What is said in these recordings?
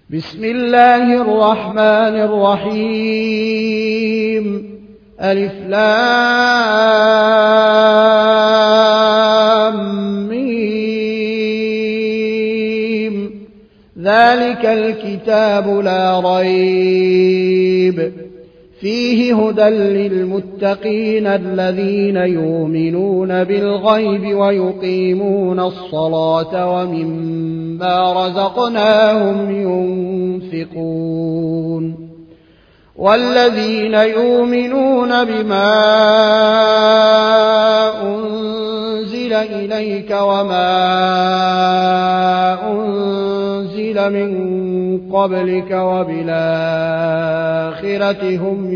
بسم الله الرحمن الرحيم. ألف لام ميم. ذلك الكتاب لا ريب فيه هدى للمتقين الذين يؤمنون بالغيب ويقيمون الصلاة ومما رزقناهم ينفقون والذين يؤمنون بما أنزل إليك وما أنزل من قبلك وبالآخرة هم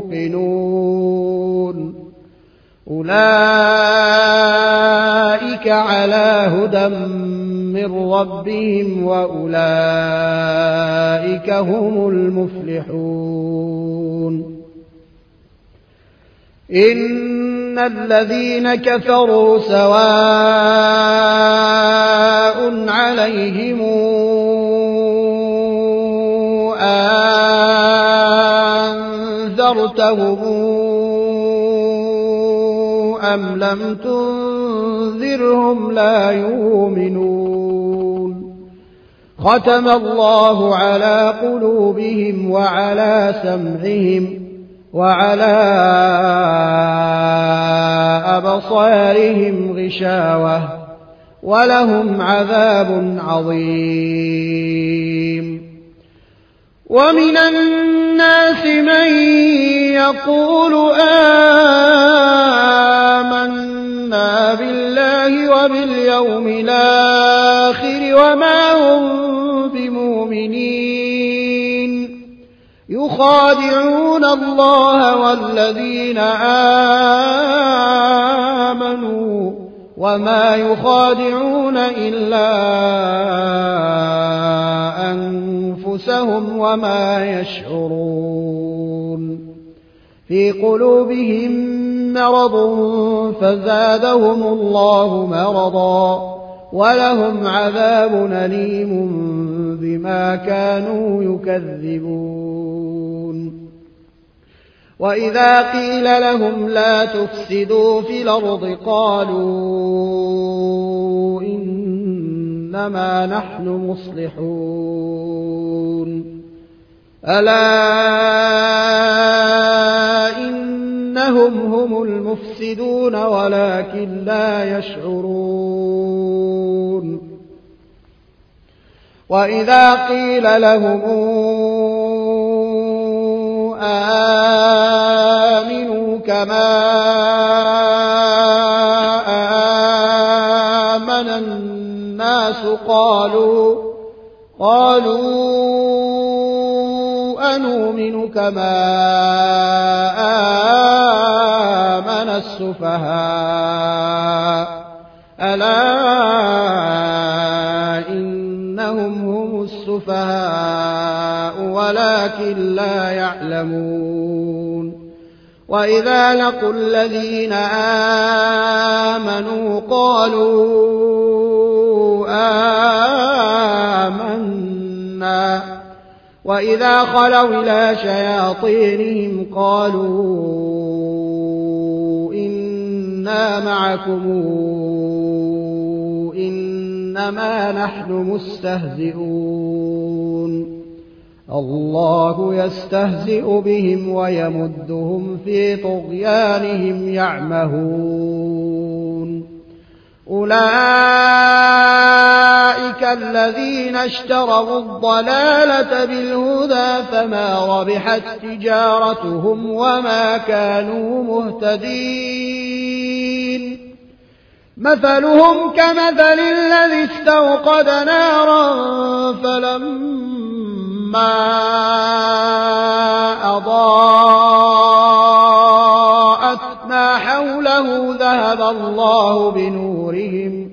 يوقنون أولئك على هدى من ربهم وأولئك هم المفلحون. إن الذين كفروا سواء عليهم أنذرتهم أم لم تنذرهم لا يؤمنون. ختم الله على قلوبهم وعلى سمعهم وعلى أبصارهم غشاوة ولهم عذاب عظيم. ومن الناس من يقول آمنا بالله وباليوم الآخر وما هم بمؤمنين يخادعون الله والذين آمنوا وما يخادعون إلا أنفسهم وما يشعرون. في قلوبهم مرض فزادهم الله مرضا ولهم عذاب أليم بما كانوا يكذبون. وإذا قيل لهم لا تفسدوا في الأرض قالوا إنما نحن مصلحون. ألا إنهم هم المفسدون ولكن لا يشعرون. وإذا قيل لهم آمنوا كما آمن الناس قالوا أنؤمن كما آمن السفهاء ألا إنهم هم السفهاء ولكن لا يعلمون. وإذا لقوا الذين آمنوا قالوا آمنا وإذا خلوا إلى شياطينهم قالوا إنا معكم إنما نحن مستهزئون. الله يستهزئ بهم ويمدهم في طغيانهم يعمهون. أولئك الذين اشتروا الضلالة بالهدى فما ربحت تجارتهم وما كانوا مهتدين. مثلهم كمثل الذي استوقد نارا فلما أضاءت ما حوله ذهب الله بنورهم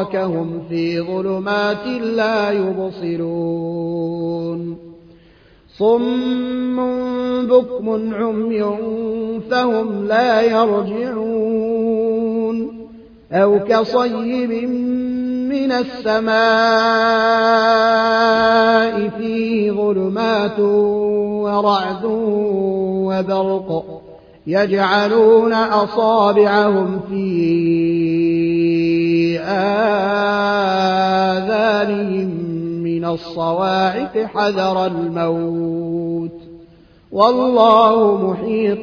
وتركهم في ظلمات لا يبصرون. صم بكم عمي فهم لا يرجعون أو كصيب من السماء فيه ظلمات ورعد وبرق يجعلون أصابعهم في آذانهم من الصواعق حذر الموت والله محيط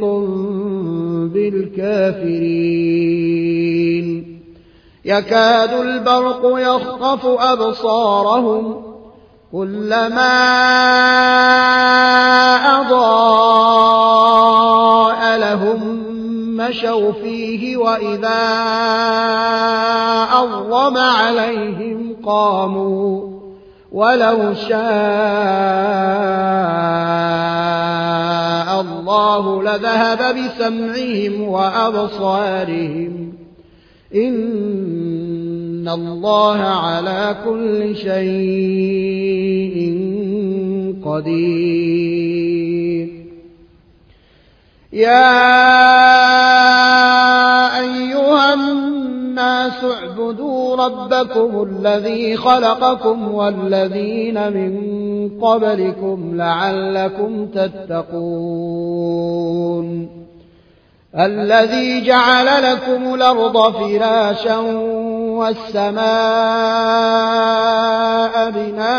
بالكافرين يكاد البرق يخطف أبصارهم كلما أضاء لهم مشوا فيه وإذا أظلم عليهم قاموا ولو شاء الله لذهب بسمعهم وأبصارهم إن الله على كل شيء قدير يا أيها الناس اعبدوا ربكم الذي خلقكم والذين من قبلكم لعلكم تتقون الذي جعل لكم الأرض فراشا والسماء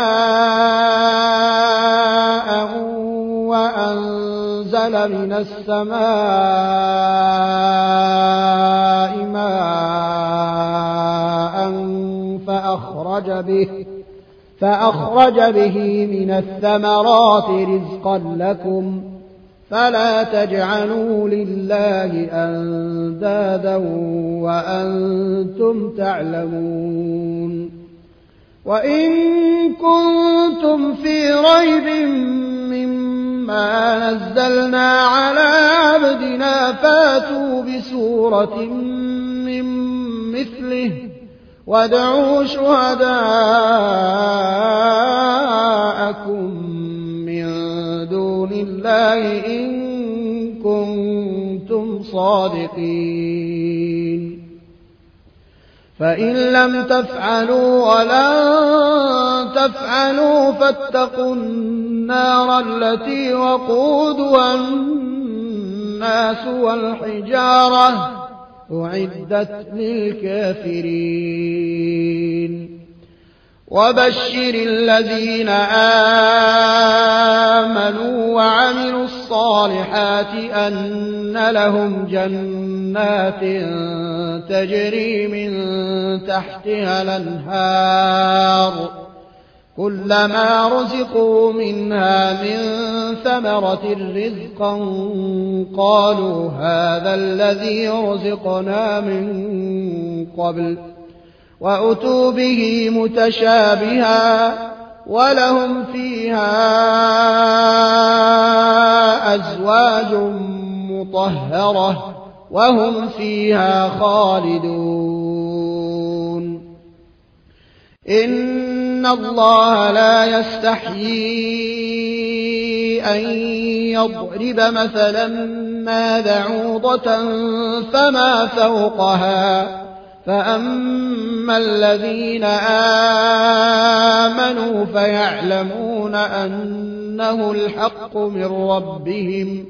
بناء وأنزل من السماء ماء فأخرج به من الثمرات رزقا لكم فلا تجعلوا لله أندادا وأنتم تعلمون وإن كنتم في ريب مما نزلنا على عبدنا فاتوا بسورة من مثله وادعوا شهداءكم من دون الله إن كنتم صادقين فإن لم تفعلوا ولن تفعلوا فاتقوا النار التي وقودها الناس والحجارة أعدت للكافرين وبشر الذين آمنوا وعملوا الصالحات أن لهم جنات تجري من تحتها الأنهار كلما رزقوا منها من ثمرة رزقا قالوا هذا الذي رزقنا من قبل وأتوا به متشابها ولهم فيها أزواج مطهرة وهم فيها خالدون إن الله لا يستحيي أن يضرب مثلا ما بعوضة فما فوقها فأما الذين آمنوا فيعلمون أنه الحق من ربهم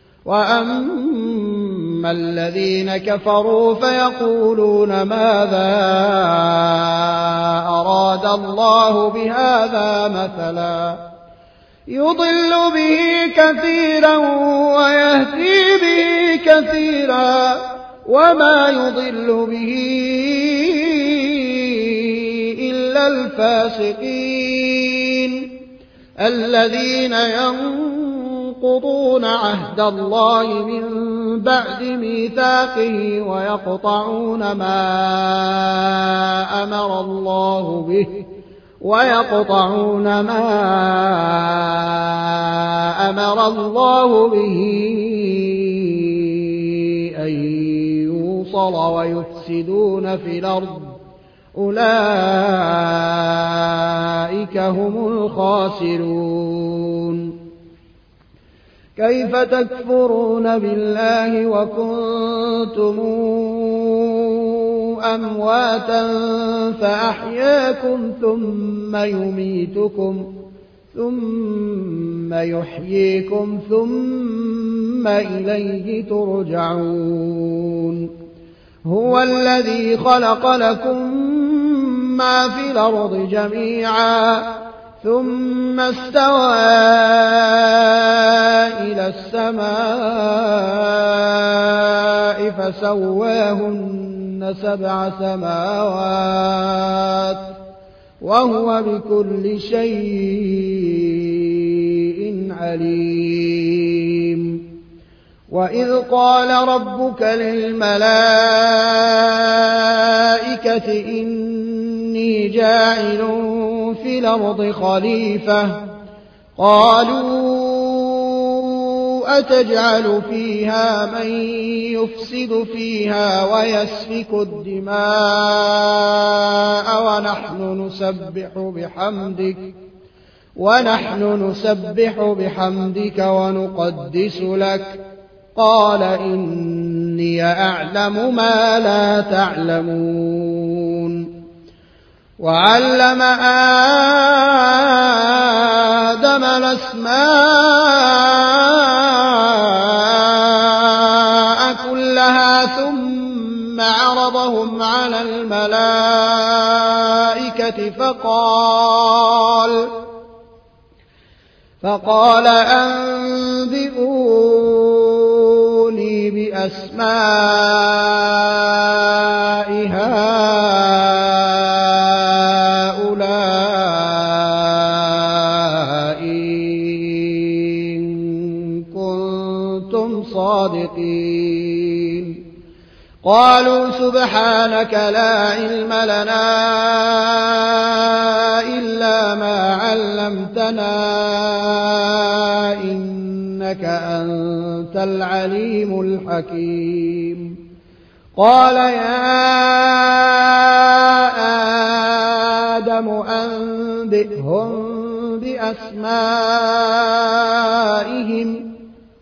وأما الذين كفروا فيقولون ماذا أراد الله بهذا مثلا يضل به كثيرا ويهدي به كثيرا وما يضل به إلا الفاسقين الذين ينقضون عهد الله من بعد ميثاقه ويقطعون ما أمر الله به أن يوصل ويفسدون في الأرض أولئك هم الخاسرون كيف تكفرون بالله وكنتم أمواتا فأحياكم ثم يميتكم ثم يحييكم ثم إليه ترجعون هو الذي خلق لكم ما في الأرض جميعا ثم استوى إلى السماء فسواهن 7 سماوات وهو بكل شيء عليم وإذ قال ربك للملائكة إني جاعل في الأرض خليفة قالوا أتجعل فيها من يفسد فيها ويسفك الدماء ونحن نسبح بحمدك ونقدس لك قال إني أعلم ما لا تعلمون وعلم آدم الأسماء كلها ثم عرضهم على الملائكة فقال أنبئوني بأسماء هؤلاء إن كنتم صادقين قالوا سبحانك لا علم لنا إلا ما علمتنا إنك أنت العليم الحكيم قال يا آدم أنبئهم بأسمائهم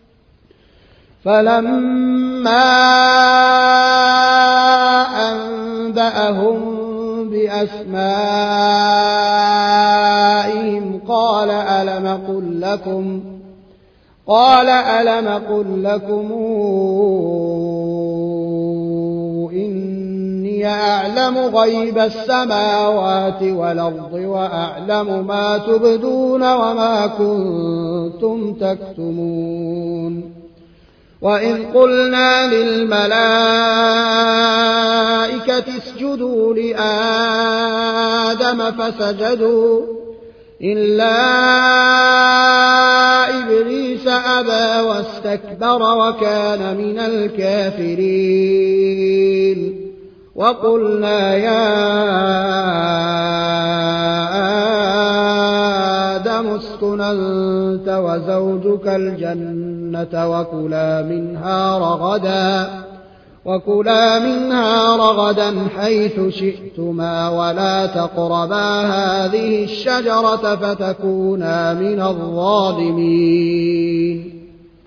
فلما أنبأهم بأسمائهم قال ألم أقل لكم إني أعلم غيب السماوات والأرض وأعلم ما تبدون وما كنتم تكتمون وإذ قلنا للملائكة اسجدوا لآدم فسجدوا إلا إبليس أبى واستكبر وكان من الكافرين وقلنا يا آدم اسكن أنت وزوجك الجنة وكلا منها رغدا حيث شئتما ولا تقربا هذه الشجرة فتكونا من الظالمين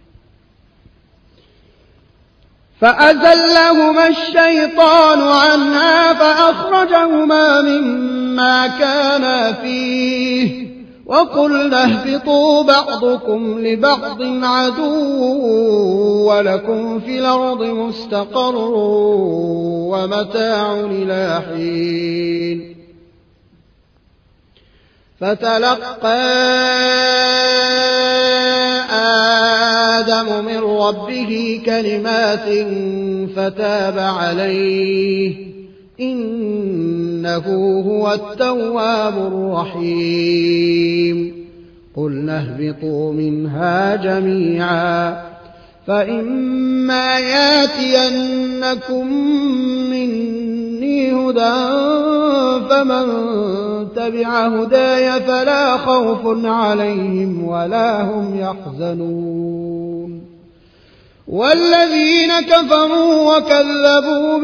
فأزلهما الشيطان عنها فأخرجهما مما كانا فيه وقلنا اهبطوا بعضكم لبعض عدو ولكم في الأرض مستقر ومتاع إلى حين فتلقى آدم من ربه كلمات فتاب عليه إنه هو التواب الرحيم قلنا اهبطوا منها جميعا فإما ياتينكم مني هدى فمن تبع هداي فلا خوف عليهم ولا هم يحزنون والذين كفروا وكذبوا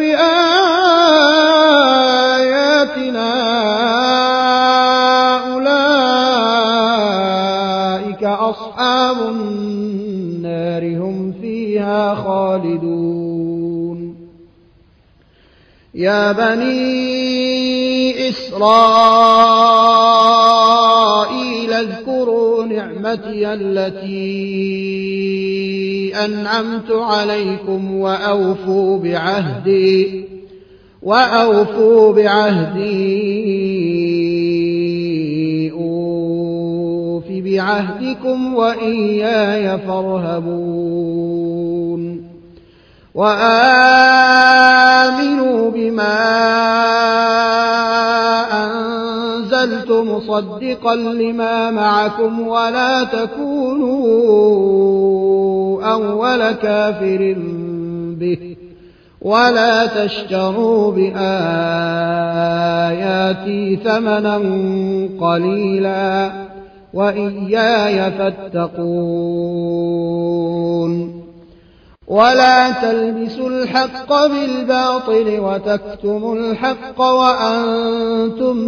بآياتنا أولئك أصحاب أصحاب النار هم فيها خالدون يا بني إسرائيل اذكروا نعمتي التي أنعمت عليكم وأوفوا بعهدي أوف بعهدكم وإياي فارهبون وآمنوا بما أنزلت مصدقا لما معكم ولا تكونوا أول كافر به ولا تشتروا بآياتي ثمنا قليلا وإياي فاتقون ولا تلبسوا الحق بالباطل وتكتموا الحق وأنتم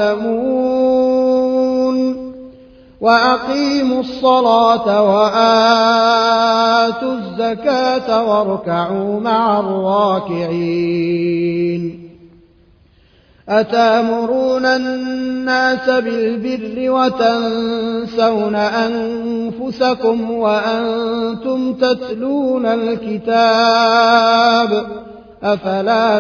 تعلمون وأقيموا الصلاة وآتوا الزكاة واركعوا مع الراكعين أتامرون الناس بالبر وتنسون أنفسكم وأنتم تتلون الكتاب أفلا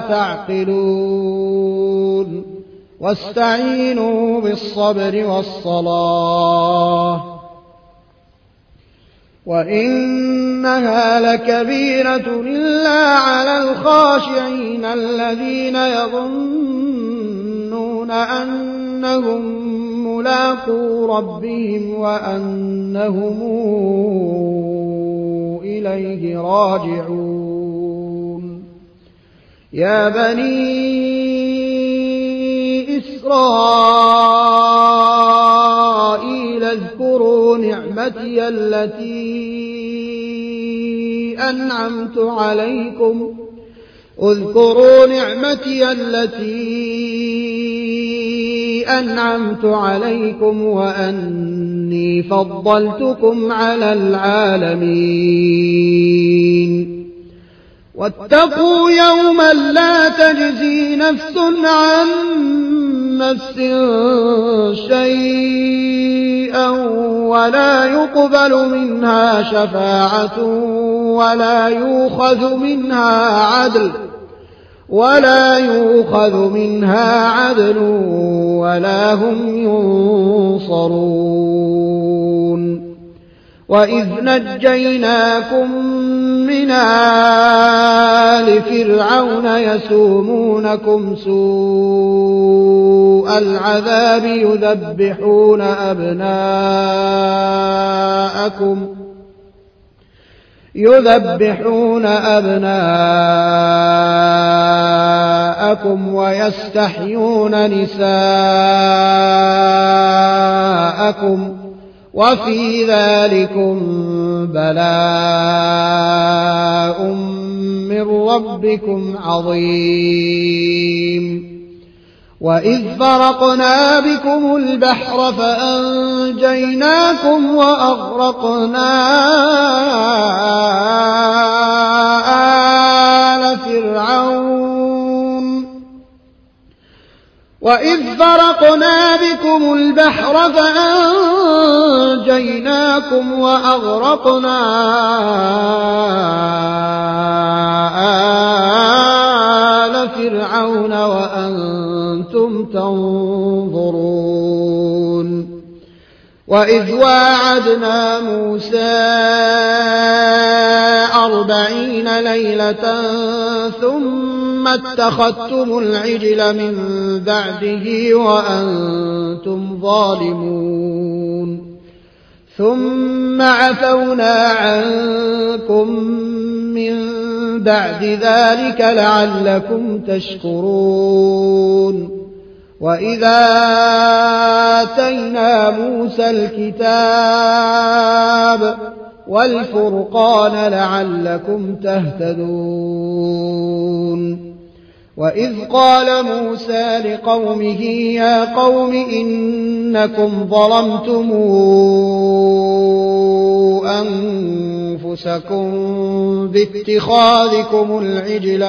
تعقلون واستعينوا بالصبر والصلاة وإنها لكبيرة إلا على الخاشعين الذين يظنون أنهم ملاقو ربهم وأنهم إليه راجعون يا بني إسرائيل اذكروا نعمتي التي أنعمت عليكم وأني فضلتكم على العالمين واتقوا يوما لا تجزي نفس عن نفس شيئا ولا يقبل منها شفاعة ولا يؤخذ منها عدل ولا هم ينصرون وإذ نجيناكم من آل فرعون يسومونكم سوء العذاب يذبحون أبناءكم ويستحيون نساءكم وفي ذلكم بلاء من ربكم عظيم وإذ فرقنا بكم البحر فأنجيناكم وأغرقنا آل فرعون وأنتم تنظرون وإذ واعدنا موسى 40 ليلة ثم اتخذتم العجل من بعده وأنتم ظالمون ثم عفونا عنكم من بعد ذلك لعلكم تشكرون وإذا آتينا موسى الكتاب والفرقان لعلكم تهتدون وإذ قال موسى لقومه يا قوم إنكم ظلمتم أنفسكم باتخاذكم العجل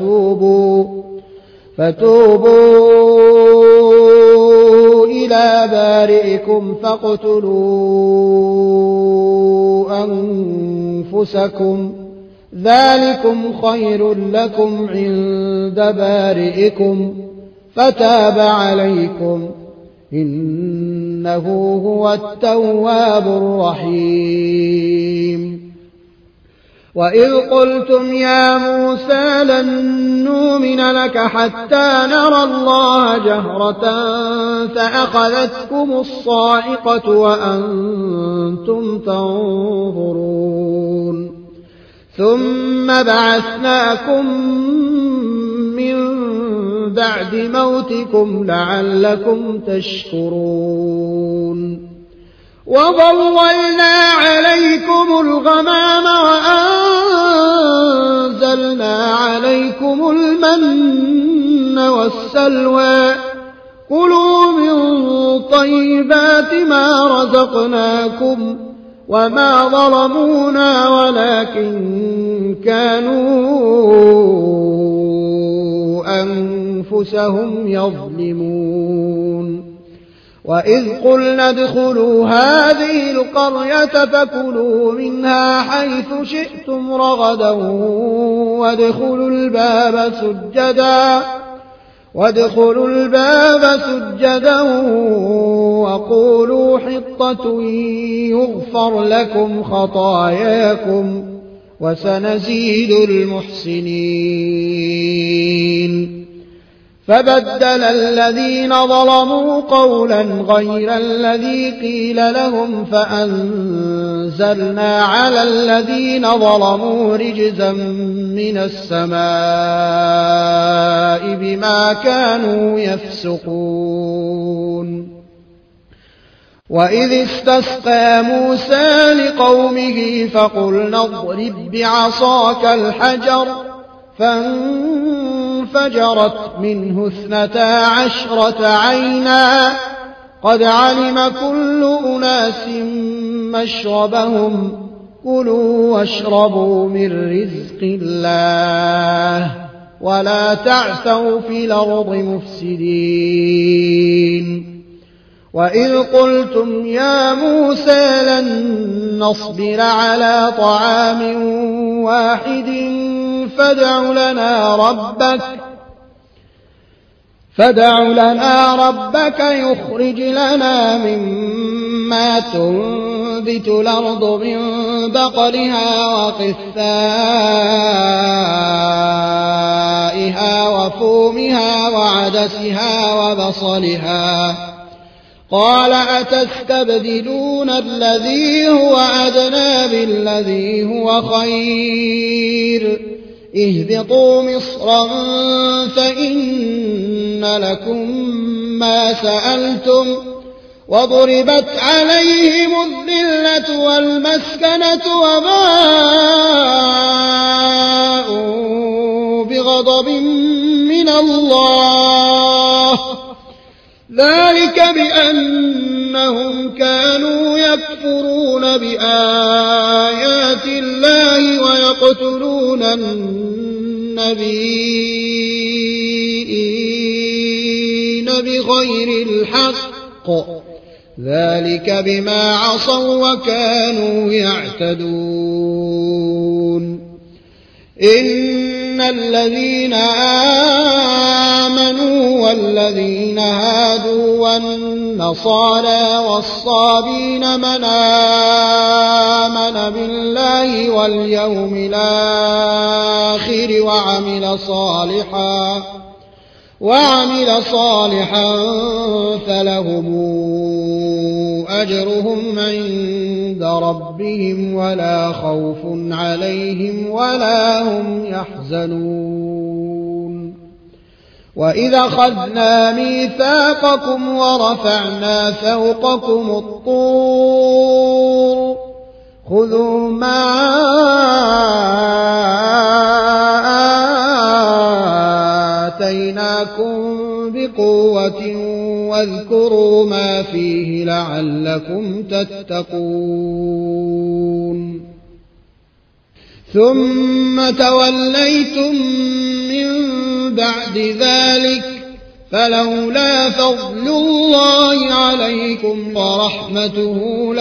فتوبوا إلى بارئكم فاقتلوا أنفسكم ذلكم خير لكم عند بارئكم فتاب عليكم إنه هو التواب الرحيم. وإذ قلتم يا موسى لن نؤمن لك حتى نرى الله جهرة فأخذتكم الصاعقة وأنتم تنظرون ثم بعثناكم من بعد موتكم لعلكم تشكرون وظللنا عليكم الغمام وأنزلنا عليكم المن والسلوى كلوا من طيبات ما رزقناكم وما ظلمونا ولكن كانوا أنفسهم يظلمون. وإذ قلنا ادخلوا هذه القرية فكلوا منها حيث شئتم رغدا وادخلوا الباب سجدا وقولوا حطة يغفر لكم خطاياكم وسنزيد المحسنين. فبدل الذين ظلموا قولا غير الذي قيل لهم فأنزلنا على الذين ظلموا رجزا من السماء بما كانوا يفسقون. وإذ استسقى موسى لقومه فقلنا اضرب بعصاك الحجر فانفجرت منه 12 عينا قد علم كل أناس مشربهم كلوا واشربوا من رزق الله ولا تعثوا في الأرض مفسدين. وإذ قلتم يا موسى لن نصبر على طعام واحد فادع لنا ربك يخرج لنا مما تنبت الأرض من بقلها وقثائها وفومها وعدسها وبصلها قال أتستبدلون الذي هو أدنى بالذي هو خير اهبطوا مصرا فإن لكم ما سألتم وضربت عليهم الذلة والمسكنة وباءوا بغضب من الله ذلك بأنهم كانوا يكفرون بآيات الله ويقتلون النبيين بغير الحق ذلك بما عصوا وكانوا يعتدون. إن الذين آمنوا والذين هادوا والنصارى والصابين من آمن بالله واليوم الآخر وعمل صالحا فلهم أجرهم عند ربهم ولا خوف عليهم ولا هم يحزنون. وإذا أخذنا ميثاقكم ورفعنا فوقكم الطور خذوا ما آتيناكم بقوة واذكروا ما فيه لعلكم تتقون ثم توليتم من بعد ذلك فلولا فضل الله عليكم ورحمته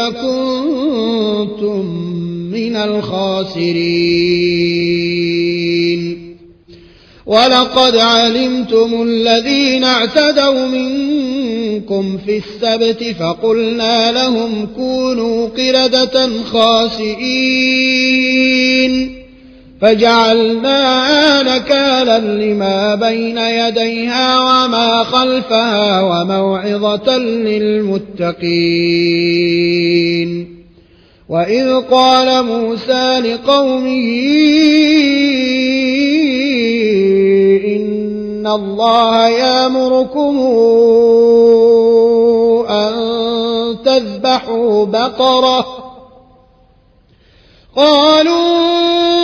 لكنتم من الخاسرين ولقد علمتم الذين اعتدوا منكم في السبت فقلنا لهم كونوا قردة خاسئين فجعلناها نكالا لما بين يديها وما خلفها وموعظة للمتقين وإذ قال موسى لقومه إن الله يأمركم أن تذبحوا بقرة قالوا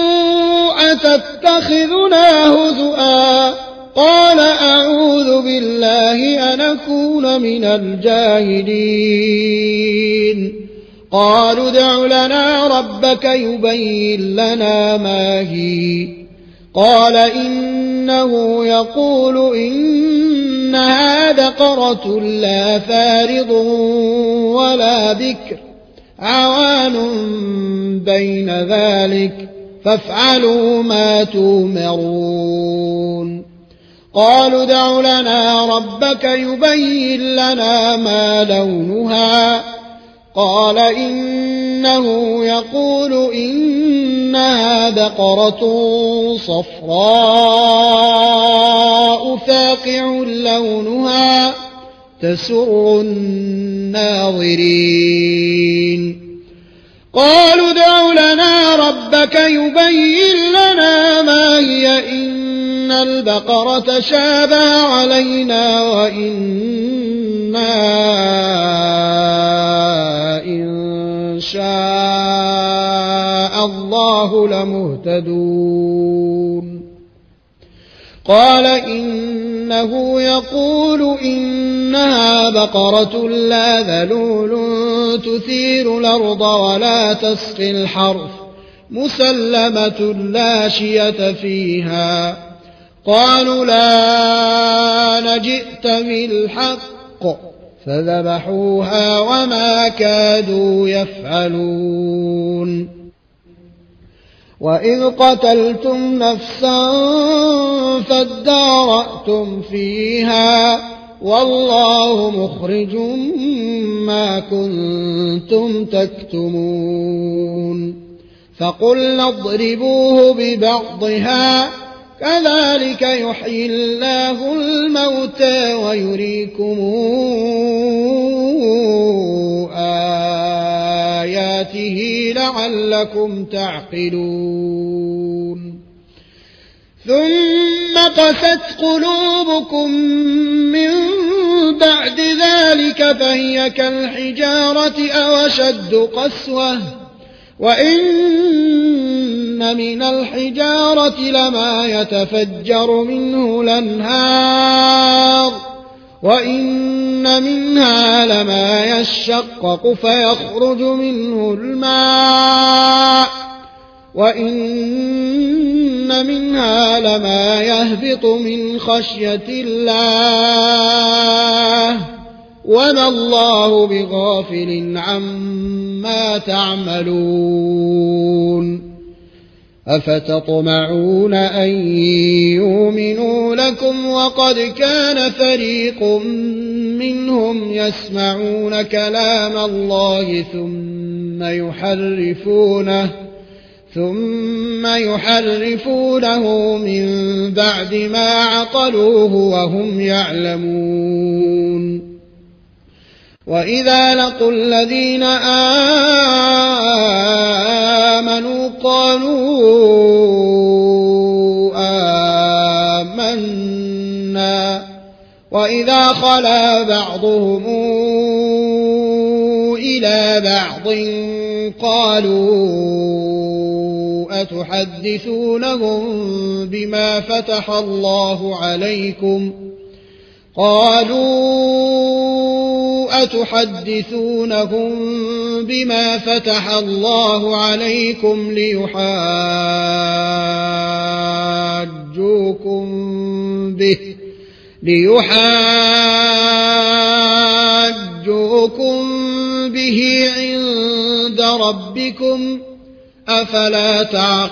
أتتخذنا هزؤا قال أعوذ بالله أن أكون من الجاهلين قالوا ادع لنا ربك يبين لنا ما هي قال إنه يقول إنها بقرة لا فارض ولا بكر عوان بين ذلك فافعلوا ما تؤمرون قالوا ادع لنا ربك يبين لنا ما لونها قال إنه يقول إنها بقرة صفراء فاقع لونها تسر الناظرين قالوا ادع لنا ربك يبين لنا ما هي إن البقرة شابه علينا وإنا إن شاء الله لمهتدون قال إنه يقول إنها بقرة لا ذلول تثير الأرض ولا تسقي الحرث مسلمة لا شية فيها قالوا لا نجئت بالحق فذبحوها وما كادوا يفعلون وإذ قتلتم نفسا فادارأتم فيها والله مخرج ما كنتم تكتمون فقلنا اضربوه ببعضها كذلك يحيي الله الموتى ويريكم آياته لعلكم تعقلون ثم قست قلوبكم من بعد ذلك فهي كالحجارة أو أشد قسوة وإن من الحجارة لما يتفجر منه الأنهار وإن منها لما يشقق فيخرج منه الماء وإن منها لما يهبط من خشية الله وما الله بغافل عما تعملون أفتطمعون أن يؤمنوا لكم وقد كان فريق منهم يسمعون كلام الله ثم يحرفونه من بعد ما عقلوه وهم يعلمون وإذا لقوا الذين آمنوا قالوا آمنا وإذا خلا بعضهم إلى بعض قالوا أتحدثونهم بما فتح الله عليكم قالوا أتحدثونهم بما فتح الله عليكم ليحاجوكم به عند ربكم أفلا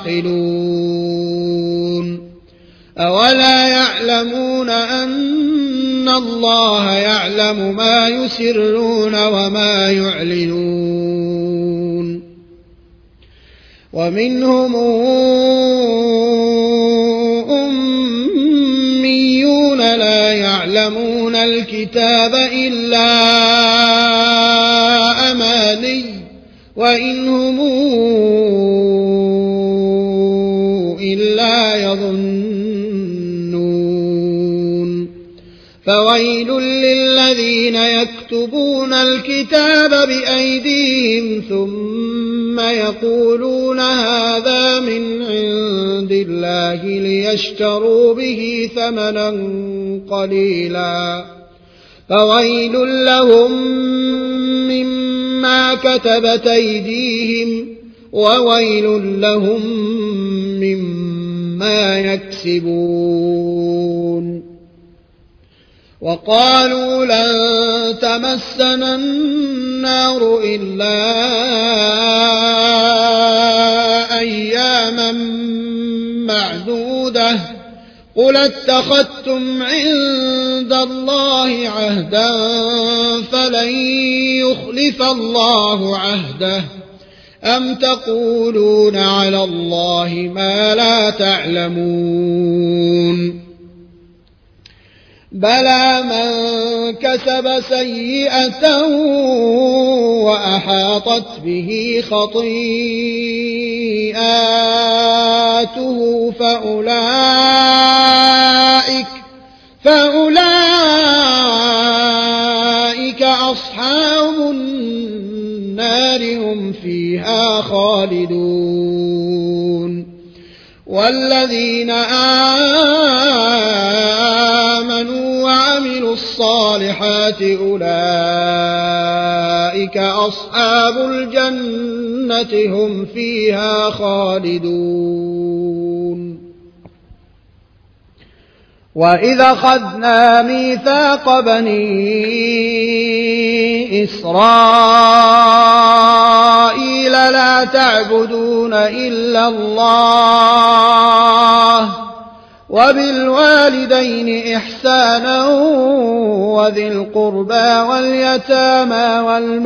تعقلون أولا يعلمون أن الله يعلم ما يسرون وما يعلنون ومنهم أميون لا يعلمون الكتاب إلا أماني وإن هم إلا يظنون فويل للذين يكتبون الكتاب بأيديهم ثم يقولون هذا من عند الله ليشتروا به ثمنا قليلا فويل لهم مما كتبت أيديهم وويل لهم مما يكسبون وقالوا لن تمسنا النار إلا أياما معدودة قل اتخذتم عند الله عهدا فلن يخلف الله عهده أم تقولون على الله ما لا تعلمون بلى من كسب سيئة وأحاطت به خطيئاته فأولئك أصحاب النار هم فيها خالدون والذين آمنوا وعملوا الصالحات أولئك أصحاب الجنة هم فيها خالدون وإذا أخذنا ميثاق بني إسرائيل لا تعبدون إلا الله وبالوالدين إحسانا وذي القربى واليتامى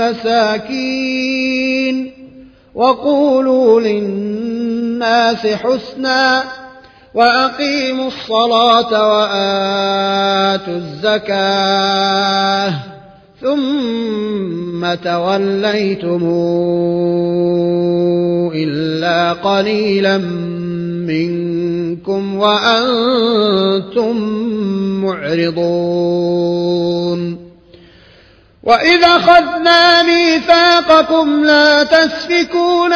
والمساكين وقولوا للناس حسنا وأقيموا الصلاة وآتوا الزكاة ثم توليتم إلا قليلا منكم وأنتم معرضون وإذا أخذنا ميثاقكم لا تسفكون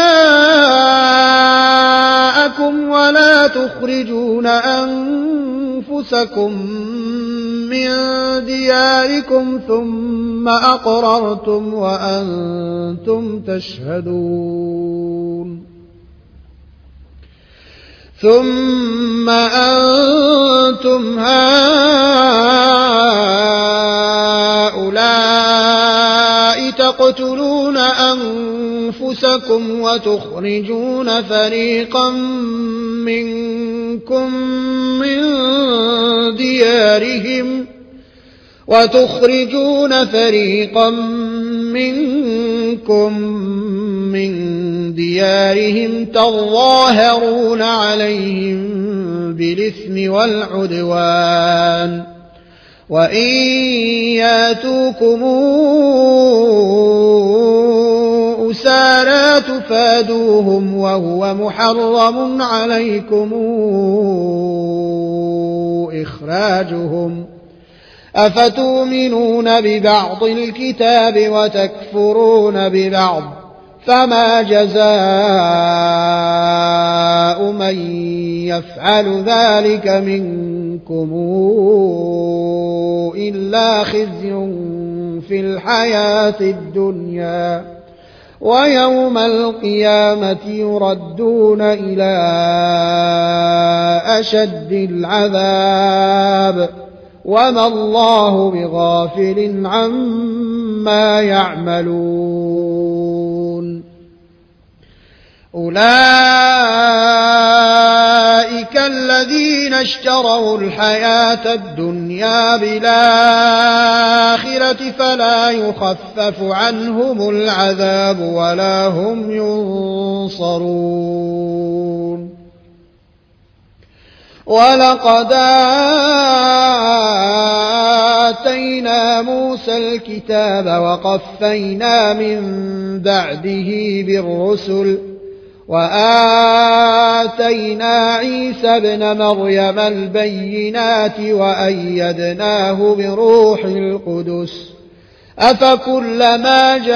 دماءكم ولا تخرجون أنفسكم من دياركم ثم أقررتم وأنتم تشهدون ثم أنتم هؤلاء تقتلون أنفسكم وتخرجون فريقا منكم من ديارهم تظاهرون عليهم بالإثم والعدوان وإن ياتوكم أسارى تفادوهم وهو محرم عليكم إخراجهم أفتؤمنون ببعض الكتاب وتكفرون ببعض فما جزاء من يفعل ذلك منكم منكم إلا خزي في الحياة الدنيا ويوم القيامة يردون إلى أشد العذاب وما الله بغافل عما يعملون أولئك الذين اشتروا الحياة الدنيا بالآخرة فلا يخفف عنهم العذاب ولا هم ينصرون ولقد آتينا موسى الكتاب وقفينا من بعده بالرسل وآتينا عيسى ابن مريم البينات وأيدناه بروح القدس أفكلما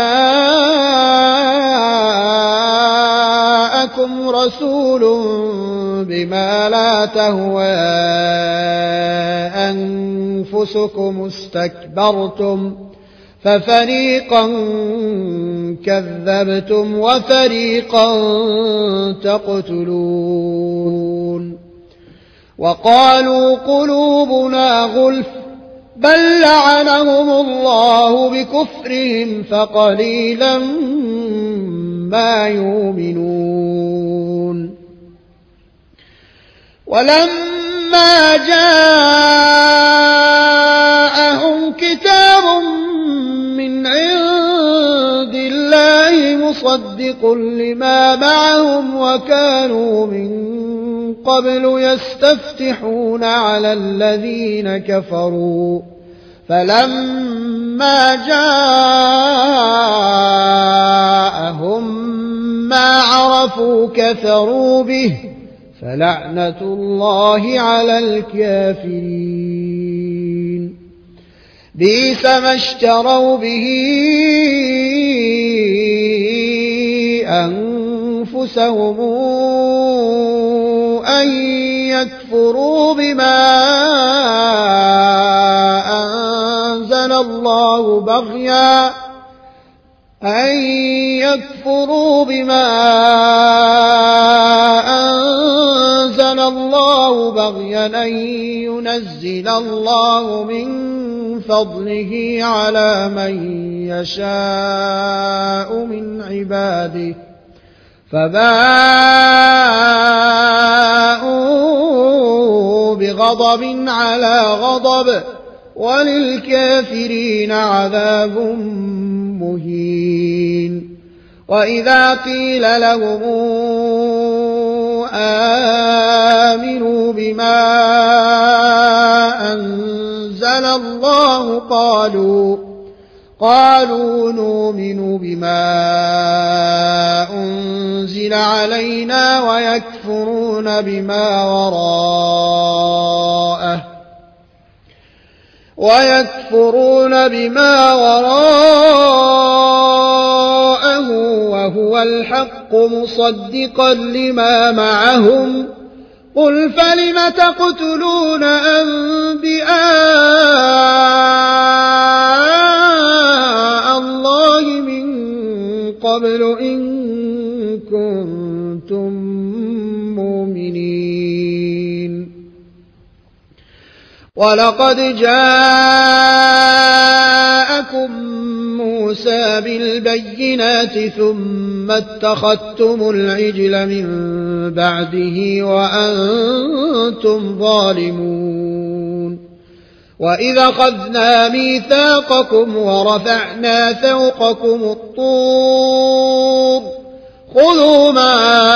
جاءكم رسول بما لا تهوى أنفسكم استكبرتم ففريقا كذبتم وفريقا تقتلون وقالوا قلوبنا غلف بل لعنهم الله بكفرهم فقليلا ما يؤمنون ولما جاءهم كتاب من عند الله مصدق لما معهم وكانوا من قبل يستفتحون على الذين كفروا فلما جاءهم ما عرفوا كفروا به فلعنة الله على الكافرين بئس ما اشتروا به أنفسهم أن يكفروا بما أنزل الله بغيا أن ينزل الله من فضله على من يشاء من عباده فباءوا بغضب على غضب وللكافرين عذاب مهين وإذا قيل لهم آمنوا بما أنزل الله قالوا نؤمن بما أنزل علينا ويكفرون بما وراءه وهو الحق مصدقا لما معهم قل فلم تقتلون أنبياء الله من قبل إن كنتم مؤمنين ولقد جاءكم موسى بالبينات ثم اتخذتم العجل من بعده وأنتم ظالمون وإذا أخذنا ميثاقكم ورفعنا فوقكم الطور خذوا ما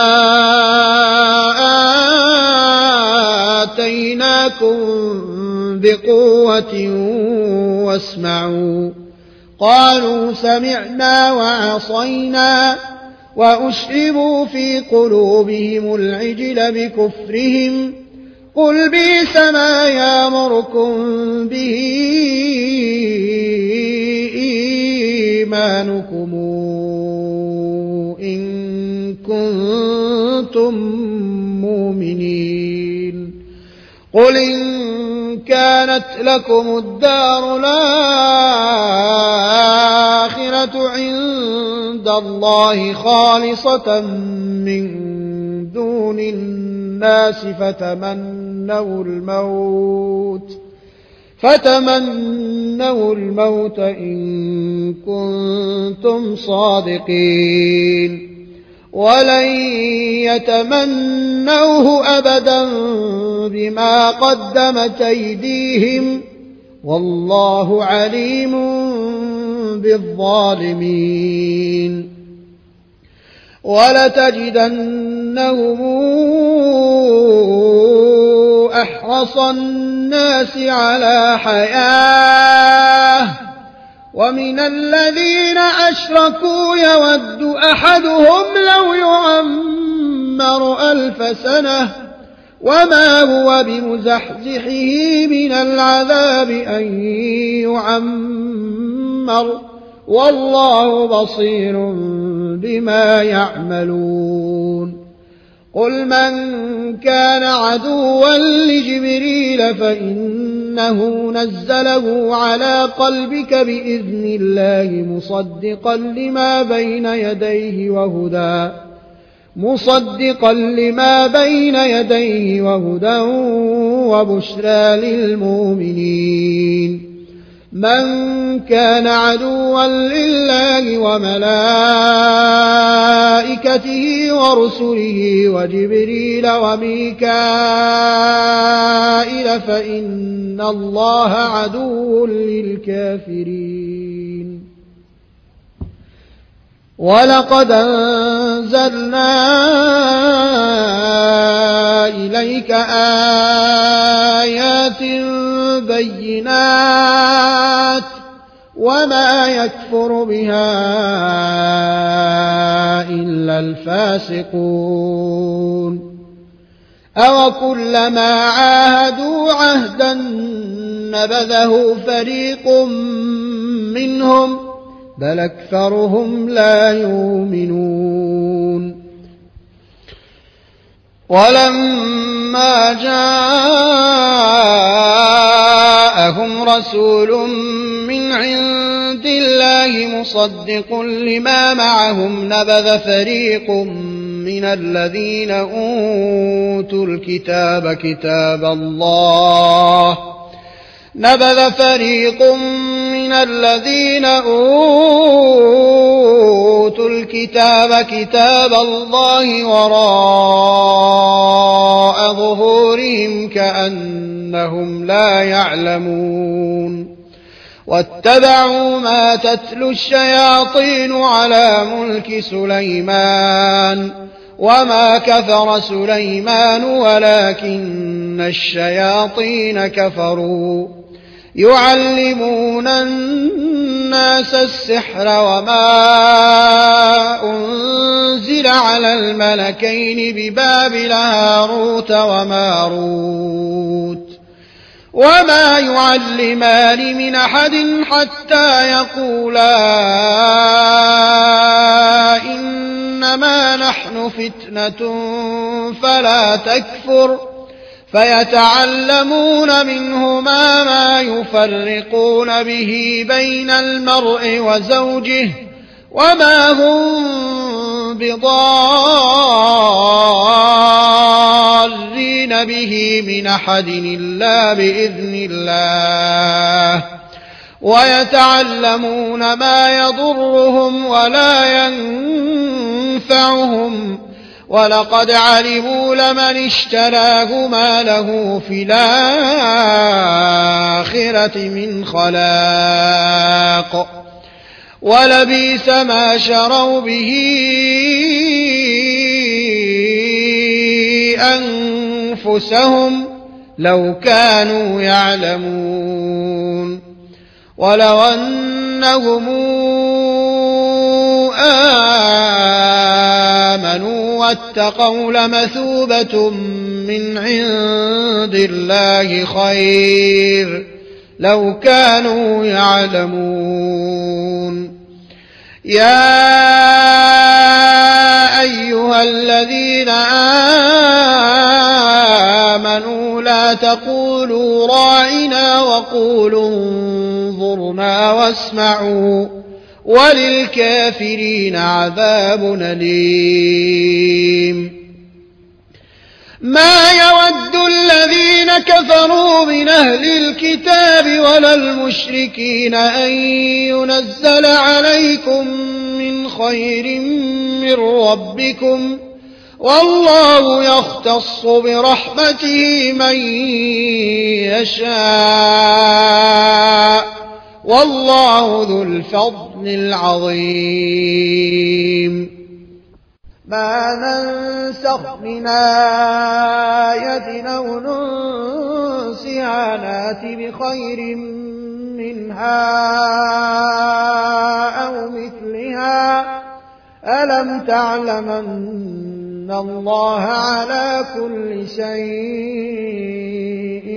آتيناكم بقوة واسمعوا قالوا سمعنا وعصينا وأشربوا في قلوبهم العجل بكفرهم قل بئس ما يأمركم به إيمانكم إن كنتم مؤمنين قل إن كانت لكم الدار الآخرة عند الله خالصة من دون الناس فتمنوا الموت إن كنتم صادقين ولن يتمنوه أبدا بما قدمت أيديهم والله عليم بالظالمين ولتجدنهم أحرص الناس على حياة ومن الذين أشركوا يود أحدهم لو يعمر 1000 سنة وما هو بمزحزحه من العذاب أن يعمر والله بصير بما يعملون قل من كان عدوا لجبريل فإنه نزله على قلبك بإذن الله مصدقا لما بين يديه وهدى وبشرى للمؤمنين من كان عدوا لله وملائكته ورسله وجبريل وميكائيل فإن الله عدو للكافرين ولقد أنزلنا إليك آيات بينات وما يكفر بها إلا الفاسقون أوكلما عاهدوا عهدا نبذه فريق منهم بل أكثرهم لا يؤمنون ولما جاءهم رسول من عند الله مصدق لما معهم نبذ فريق من الذين أوتوا الكتاب كتاب الله وراء ظهورهم كأنهم لا يعلمون واتبعوا ما تتلو الشياطين على ملك سليمان وما كفر سليمان ولكن الشياطين كفروا يعلمون الناس السحر وما أنزل على الملكين ببابل هاروت وماروت وما يعلمان من أحد حتى يقولا إنما نحن فتنة فلا تكفر فيتعلمون منهما ما يفرقون به بين المرء وزوجه وما هم بضارين به من أحد إلا بإذن الله ويتعلمون ما يضرهم ولا ينفعهم ولقد علموا لمن اشتراه ما له في الآخرة من خلاق ولبئس ما شروا به أنفسهم لو كانوا يعلمون ولو أنهم آمنوا واتقوا لمثوبة من عند الله خير لو كانوا يعلمون يا أيها الذين آمنوا لا تقولوا راعنا وقولوا انظرنا واسمعوا وللكافرين عذاب أليم. ما يود الذين كفروا من أهل الكتاب ولا المشركين أن ينزل عليكم من خير من ربكم والله يختص برحمته من يشاء والله ذو الفضل العظيم. ما ننسخ من آية أو ننسها نات بخير منها أو مثلها ألم تعلم أن الله على كل شيء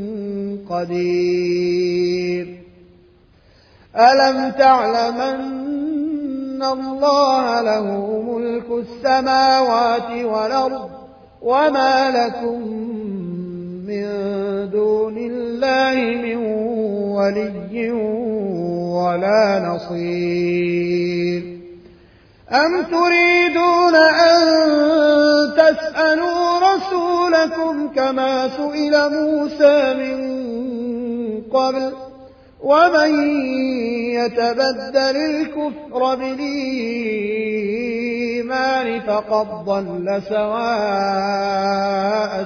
قدير. ألم تعلم أن الله له ملك السماوات والأرض وما لكم من دون الله من ولي ولا نصير. أم تريدون أن تسألوا رسولكم كما سئل موسى من قبل ومن يتبدل الكفر بالإيمان فقد ضل سواء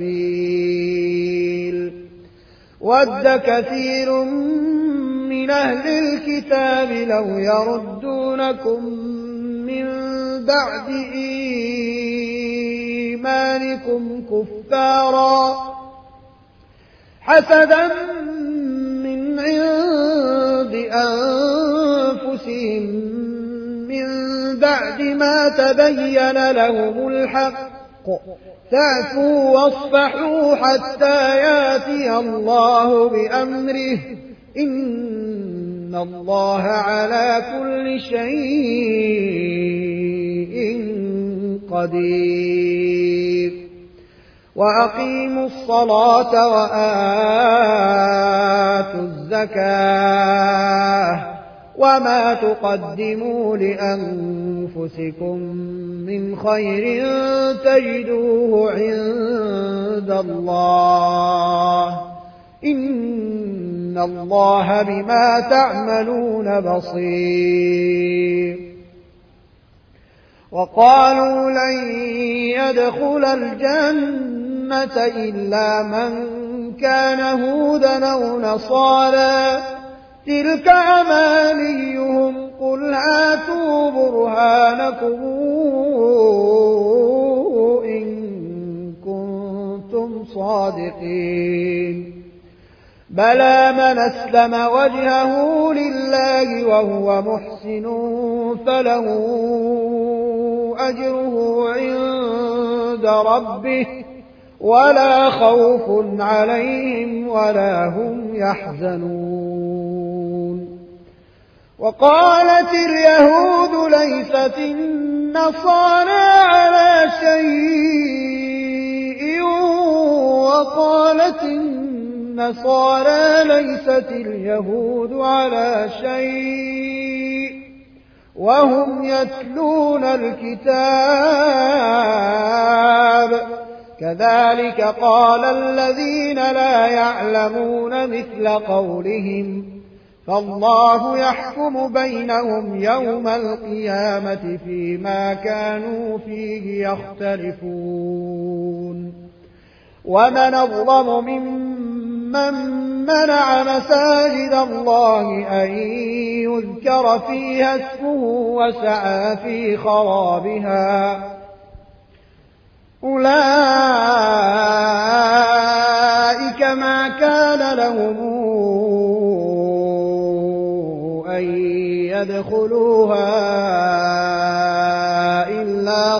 السبيل. ود كثير من أهل الكتاب لو يردونكم من بعد إيمانكم كفارا حسدا من عند أنفسهم من بعد ما تبين لهم الحق فاعفوا واصفحوا حتى ياتي الله بأمره إن الله على كل شيء قدير. وأقيموا الصلاة وآتوا الزكاة وما تقدموا لأنفسكم من خير تجدوه عند الله إن الله بما تعملون بصير. وقالوا لن يدخل الجنة إلا من كان هودا أو نصارى تلك أمانيهم قل هاتوا برهانكم إن كنتم صادقين. بلى من أسلم وجهه لله وهو محسن فله أجره عند ربه ولا خوف عليهم ولا هم يحزنون. وقالت اليهود ليست النصارى على شيء وقالت النصارى ليست اليهود على شيء وهم يتلون الكتاب كذلك قال الذين لا يعلمون مثل قولهم فالله يحكم بينهم يوم القيامة فيما كانوا فيه يختلفون. ومن أظلم ممن منع مساجد الله أن يذكر فيها اسمه وسعى في خرابها أولئك ما كان لهم أن يدخلوها إلا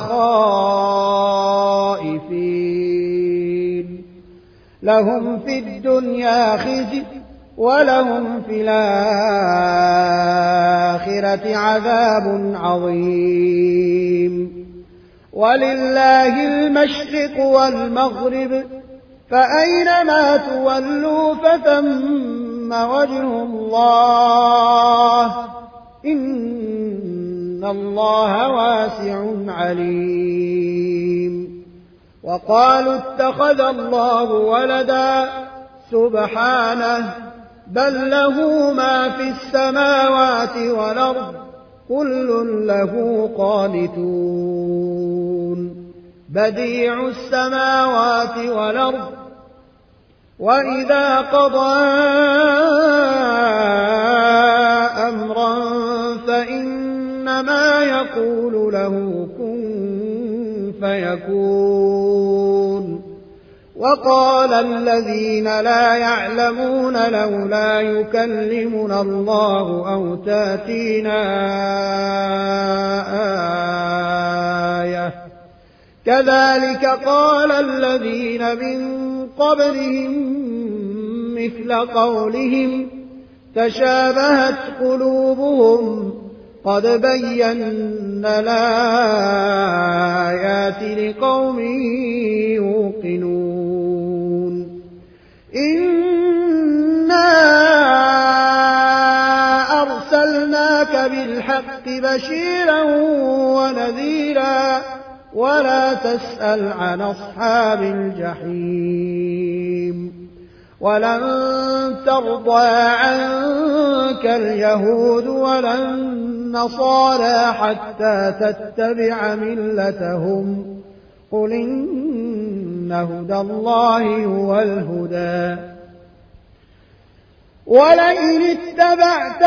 خائفين لهم في الدنيا خزي ولهم في الآخرة عذاب عظيم. ولله المشرق والمغرب فأينما تولوا فثم وجه الله إن الله واسع عليم. وقالوا اتخذ الله ولدا سبحانه بل له ما في السماوات والأرض كل له قانتون. بديع السماوات والأرض وإذا قضى أمرا فإنما يقول له كن فيكون. وقال الذين لا يعلمون لولا يكلمنا الله أو تأتينا آية كذلك قال الذين من قبلهم مثل قولهم تشابهت قلوبهم قد بينا الآيات لقوم يوقنون. إنا أرسلناك بالحق بشيرا ونذيرا ولا تسأل عن أصحاب الجحيم. ولن ترضى عنك اليهود ولا النصارى حتى تتبع ملتهم قل إن هدى الله هو الهدى. ولئن اتبعت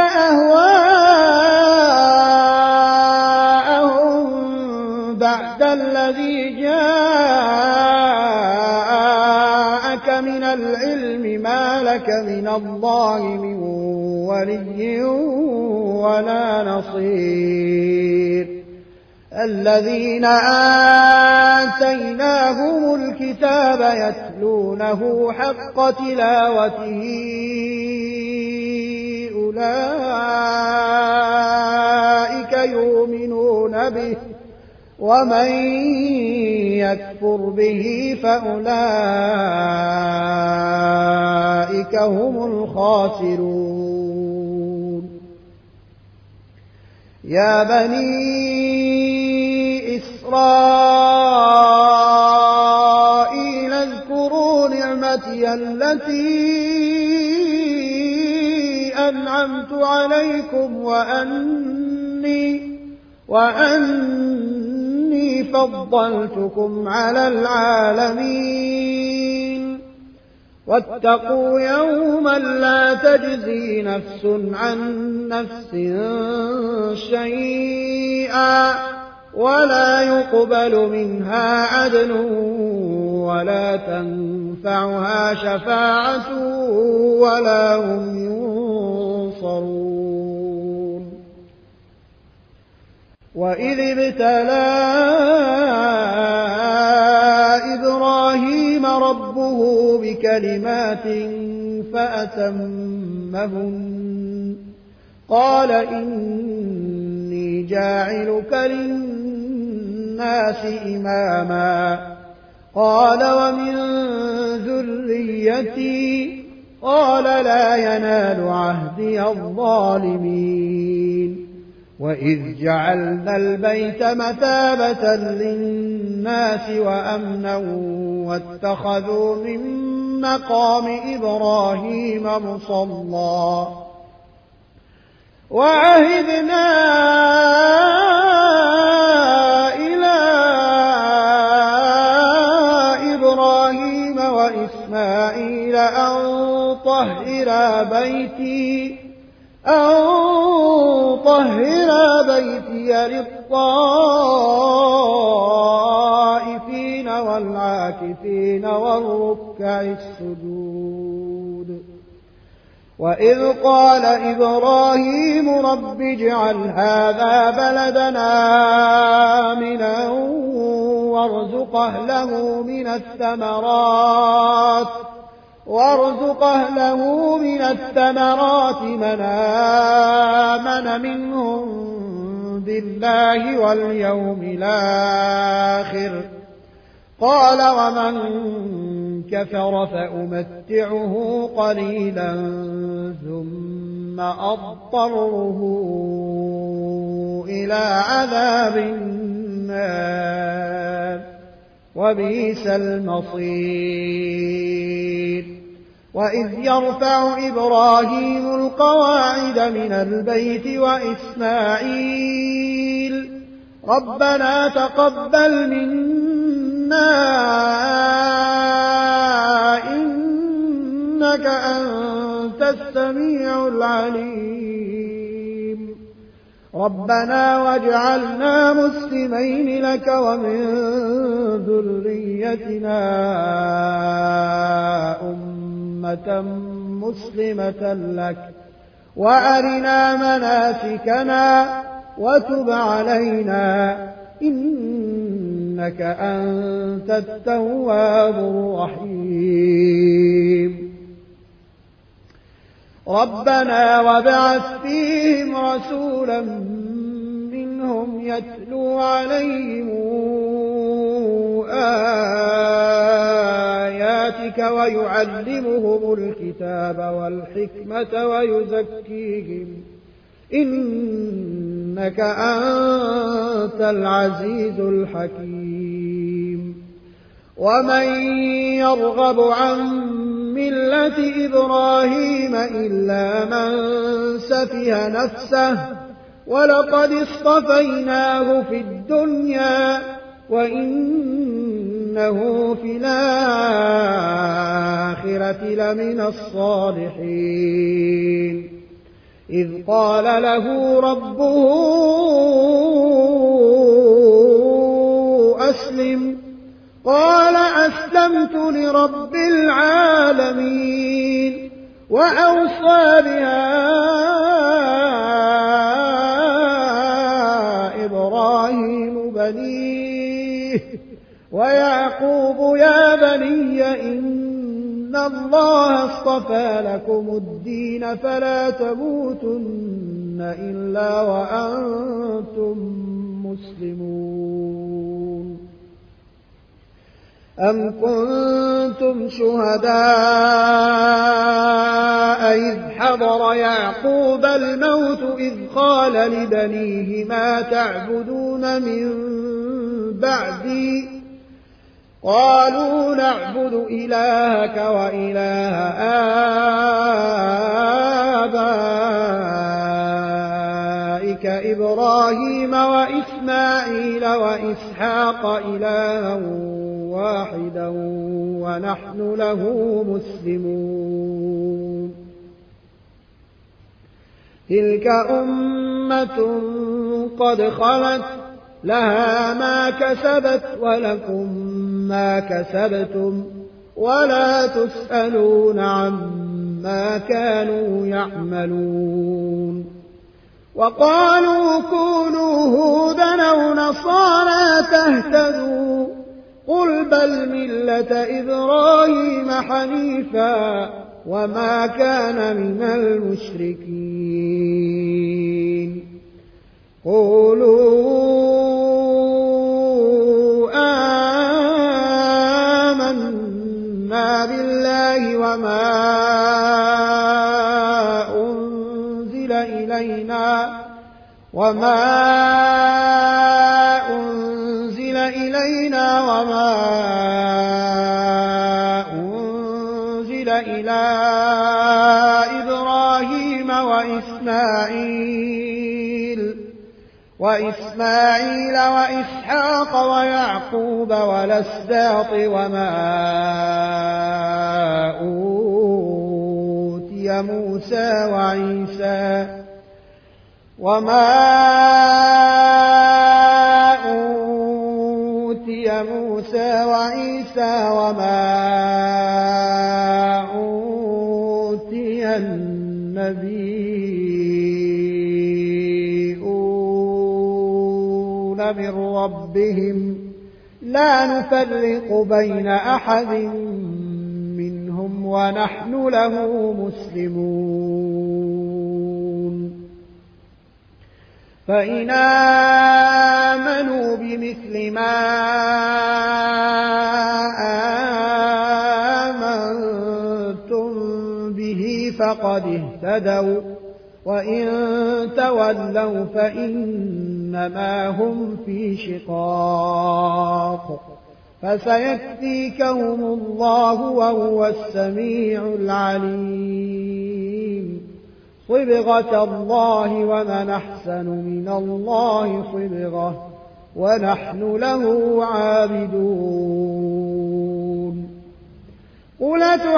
أهواءهم بعد الذي جاءك من العلم ما لك من الله من ولي ولا نصير. الذين آتيناهم الكتاب يتلونه حق تلاوته أولئك يؤمنون به ومن يكفر به فأولئك هم الخاسرون. يا بني إسرائيل اذكروا نعمتي التي أنعمت عليكم وأني فضلتكم على العالمين. واتقوا يوما لا تجزي نفس عن نفس شيئا ولا يقبل منها عدل ولا تنفعها شفاعة ولا هم ينصرون. وإذ ابتلى إبراهيم ربه بكلمات فأتمهن قال إني جاعلك للناس إماما قال ومن ذريتي قال لا ينال عهدي الظالمين. وإذ جعلنا البيت مثابة للناس وأمنا واتخذوا من مقام إبراهيم مصلى وعهدنا إلى إبراهيم وإسماعيل أن طهر بيتي للطائفين والعاكفين والركع السجود. وإذ قال إبراهيم رب اجعل هذا بلدنا آمنا وارزق أهله من الثمرات وارزق أهله من الثمرات من آمن منهم بالله واليوم الآخر قال ومن كفر فأمتعه قليلا ثم أضطره إلى عذاب النار وبئس المصير وإذ يرفع إبراهيم القواعد من البيت وإسماعيل ربنا تقبل منا إنك أنت السميع العليم ربنا واجعلنا مسلمين لك ومن ذريتنا أمة مسلمة لك وأرنا مناسكنا وتب علينا إنك أنت التواب الرحيم ربنا وابعث فيهم رسولا منهم يتلو عليهم آياتك ويعلمهم الكتاب والحكمة ويزكيهم إنك أنت العزيز الحكيم ومن يرغب عن ملة إبراهيم إلا من سفه نفسه ولقد اصطفيناه في الدنيا وإنه في الآخرة لمن الصالحين إذ قال له ربه أسلم قال أسلمت لرب العالمين وأوصى بها إبراهيم بنيه ويعقوب يا بني إن الله اصطفى لكم الدين فلا تموتن إلا وأنتم مسلمون أم كنتم شهداء إذ حضر يعقوب الموت إذ قال لبنيه ما تعبدون من بعدي قالوا نعبد إلهك وإله آبائك إبراهيم وإسماعيل وإسحاق إلها واحدا ونحن له مسلمون تلك أمة قد خلت لها ما كسبت ولكم ما كسبتم ولا تسألون عما كانوا يعملون وقالوا كونوا هودا أو نصارى تهتدوا قل بل ملة إبراهيم حنيفا وما كان من المشركين قولوا آمنا بالله وما أنزل إلينا وما أنزل إلى إبراهيم وإسماعيل وإسحاق ويعقوب والأسباط وما أوتي موسى وعيسى وما أوتي النبيون من ربهم لا نفرق بين أحد منهم ونحن له مسلمون فإن آمنوا بمثل ما آمنتم به فقد اهتدوا وإن تولوا فإنما هم في شقاق فسيكفيكهم الله وهو السميع العليم صبغة الله ومن أحسن من الله صبغة ونحن له عابدون قل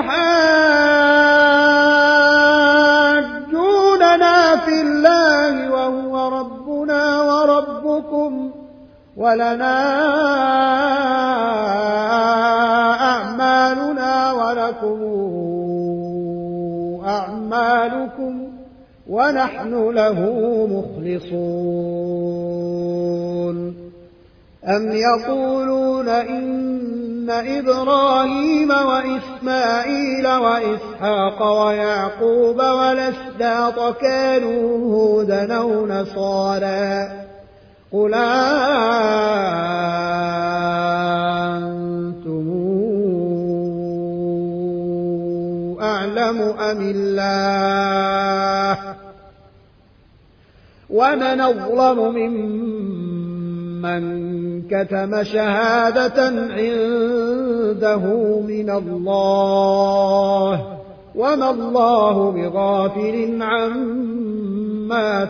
تحاجوننا في الله وهو ربنا وربكم ولنا أعمالنا ولكم أعمالكم ونحن له مخلصون أم يقولون إن إبراهيم وإسماعيل وإسحاق ويعقوب والأسباط كانوا هودا أو نصارى قل أنتم أعلم أم الله ومن أظلم ممن كتم شهادة عنده من الله وما الله بغافل عما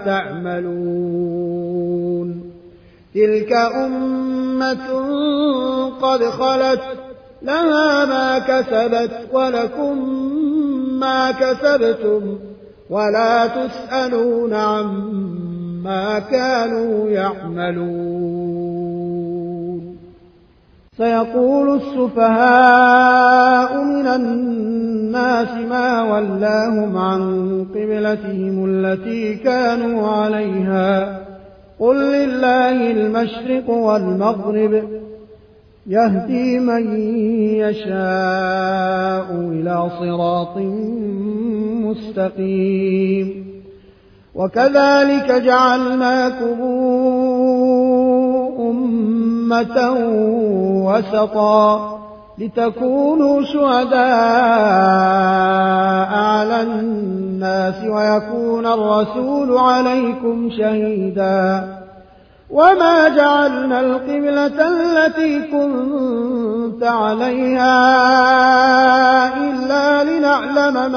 تعملون تلك أمة قد خلت لها ما كسبت ولكم ما كسبتم ولا تسألون عما كانوا يعملون سيقول السفهاء من الناس ما ولاهم عن قبلتهم التي كانوا عليها قل لله المشرق والمغرب يهدي من يشاء إلى صراط مستقيم وكذلك جعلناكم أمة وسطا لتكونوا شهداء على الناس ويكون الرسول عليكم شهيدا وما جعلنا القبلة التي كنت عليها إلا لنعلم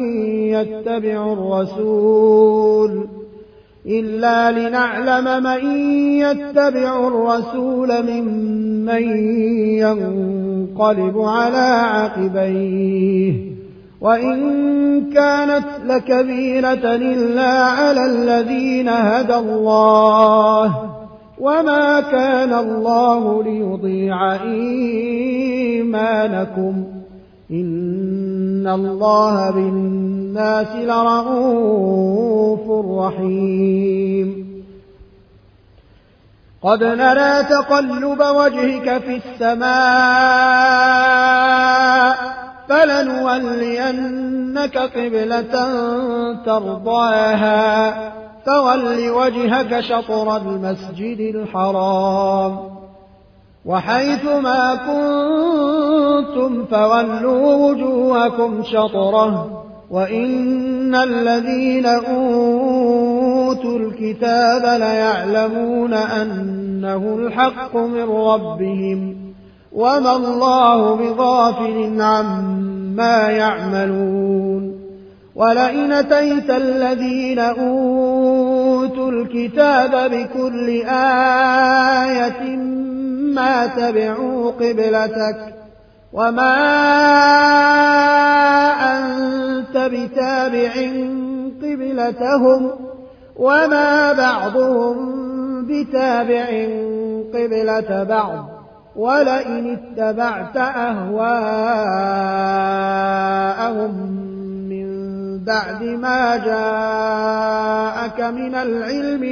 من يتبع الرسول ممن ينقلب على عقبيه وإن كانت لكبيرة إلا على الذين هدى الله وما كان الله ليضيع إيمانكم إن الله بالناس لرءوف رحيم قد نرى تقلب وجهك في السماء فلنولينك قبلة ترضاها فول وجهك شطر المسجد الحرام وحيث ما كنتم فولوا وجوهكم شطره وإن الذين أوتوا الكتاب ليعلمون أنه الحق من ربهم وما الله بغافل عما يعملون ولئن أتيت الذين أوتوا الكتاب بكل آية ما تبعوا قبلتك وما أنت بتابع قبلتهم وما بعضهم بتابع قبلة بعض ولئن اتبعت أهواءهم من بعد ما جاءك من العلم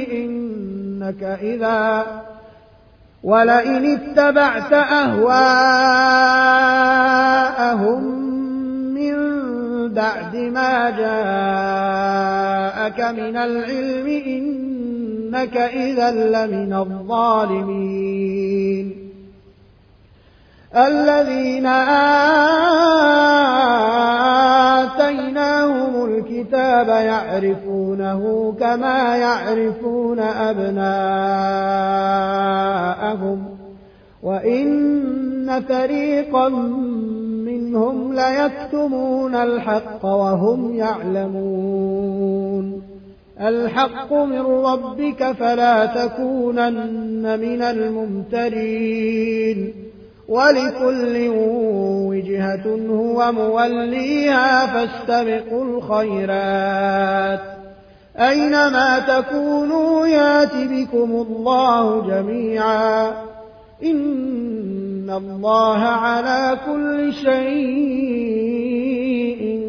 ولئن اتبعت أهواءهم من بعد ما جاءك من العلم إنك إذا لمن الظالمين. الذين آتيناهم الكتاب يعرفونه كما يعرفون أبناءهم وإن فريقا منهم ليكتمون الحق وهم يعلمون. الحق من ربك فلا تكونن من الممترين. ولكل وجهة هو موليها فاستبقوا الخيرات أينما تكونوا يات بكم الله جميعا إن الله على كل شيء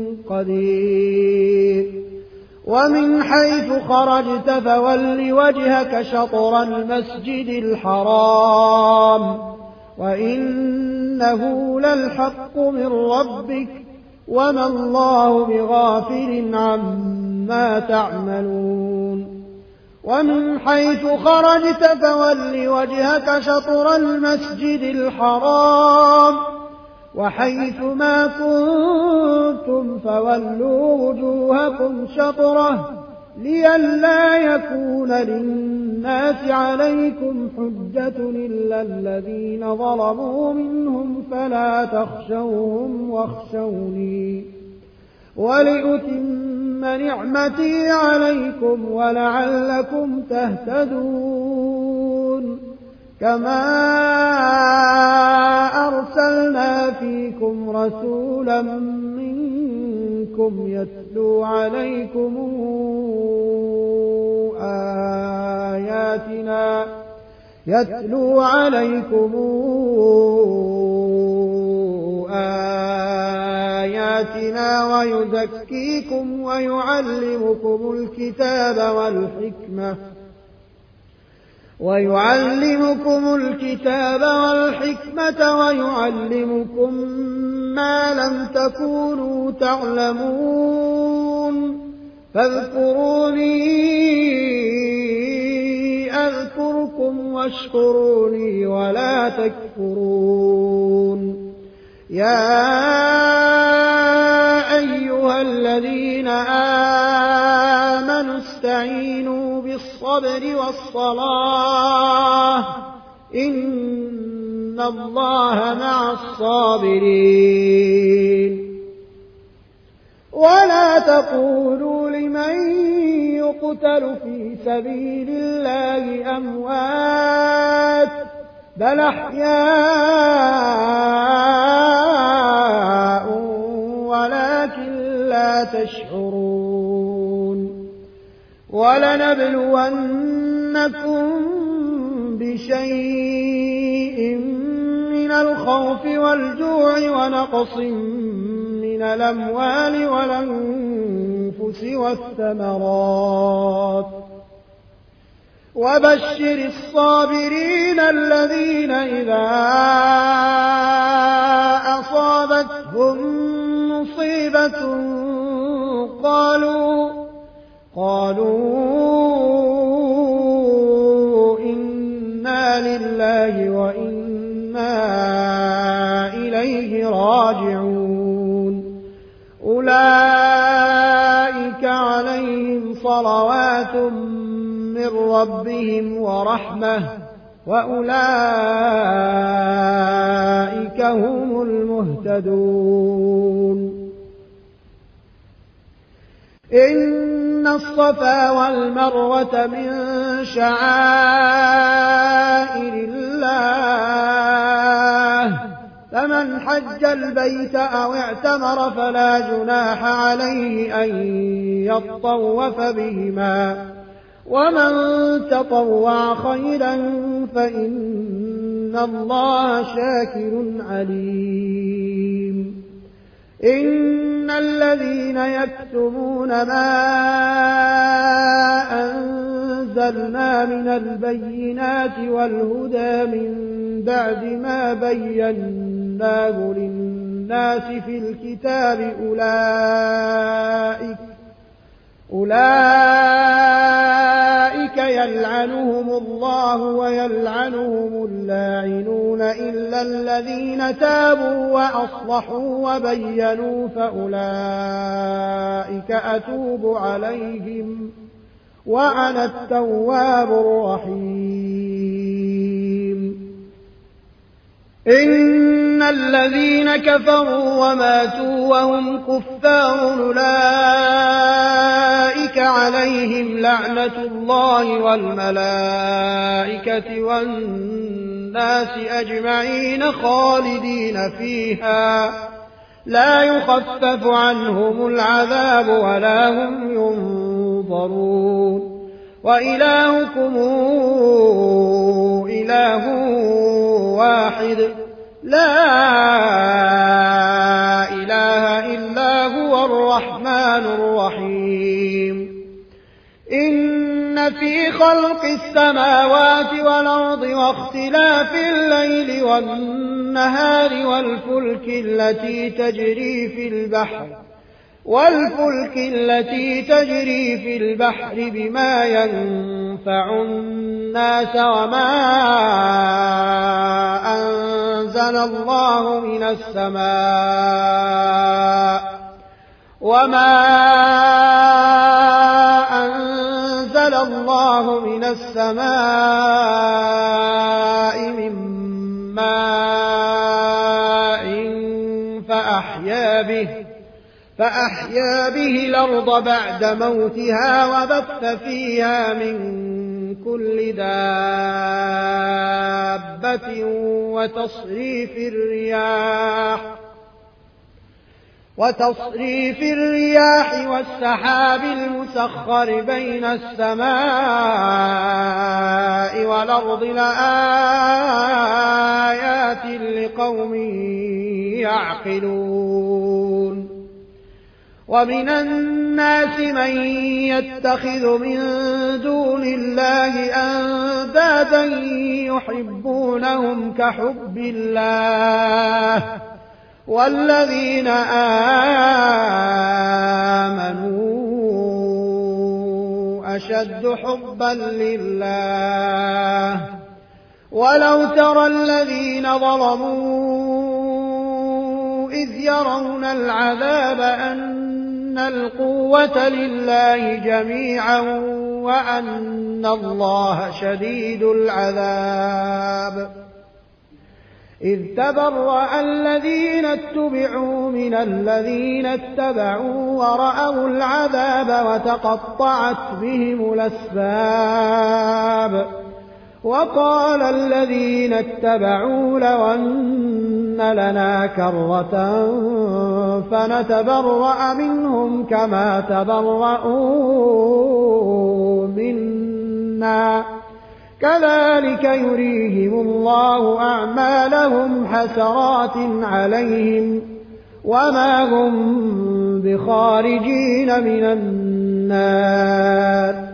قدير. ومن حيث خرجت فول وجهك شطر المسجد الحرام وإنه للحق من ربك وما الله بغافل عما تعملون. ومن حيث خرجت فول وجهك شطر المسجد الحرام وحيث ما كنتم فولوا وجوهكم شطره لئلا يكون للناس عليكم حجة إلا الذين ظلموا منهم فلا تخشوهم واخشوني ولأتم نعمتي عليكم ولعلكم تهتدون. كما أرسلنا فيكم رسولا منكم يتلو عليكم آياتنا ويزكيكم ويعلمكم الكتاب والحكمة ويعلمكم ما لم تكونوا تعلمون. فاذكروني أذكركم واشكروني ولا تكفرون. يا أيها الذين آمنوا استعينوا بالصبر والصلاة إن الله مع الصابرين. ولا تقولوا لمن يقتل في سبيل الله أموات بل أحياء ولكن لا تشعرون. ولنبلونكم بشيء من الخوف والجوع ونقص من الأموال والأنفس والثمرات وبشر الصابرين الذين إذا أصابتهم مصيبة قالوا إنا لله وإنا إليه راجعون. أولئك عليهم صلوات من ربهم ورحمة وأولئك هم المهتدون. إن الصفا والمروة من شعائر الله فمن حج البيت أو اعتمر فلا جناح عليه أن يطوف بهما ومن تطوع خيرا فإن الله شاكر عليم. إن الذين يكتمون ما أنزلنا نزلنا من البينات والهدى من بعد ما بيناه للناس في الكتاب أولئك يلعنهم الله ويلعنهم اللاعنون إلا الذين تابوا وأصلحوا وبينوا فأولئك أتوب عليهم وأنا التواب الرحيم. إن الذين كفروا وماتوا وهم كفار أولئك عليهم لعنة الله والملائكة والناس أجمعين خالدين فيها لا يخفف عنهم العذاب ولا هم ينظرون. وإلهكم إله واحد لا إله إلا هو الرحمن الرحيم. إن في خلق السماوات والأرض واختلاف الليل والنهار والفلك التي تجري في البحر بما ينفع الناس وما أنزل الله من السماء من ماء فأحيا به الأرض بعد موتها وبث فيها من كل دابة وتصريف الرياح والسحاب المسخر بين السماء والأرض لآيات لقوم يعقلون. ومن الناس من يتخذ من دون الله أندادا يحبونهم كحب الله والذين آمنوا أشد حبا لله. ولو ترى الذين ظلموا إذ يرون العذاب أن القوة لله جميعا وأن الله شديد العذاب. إذ تبرأ الذين اتبعوا من الذين اتبعوا ورأوا العذاب وتقطعت بهم الأسباب. وقال الذين اتبعوا لو أن لنا كرة فنتبرأ منهم كما تبرؤوا منا كذلك يريهم الله أعمالهم حسرات عليهم وما هم بخارجين من النار.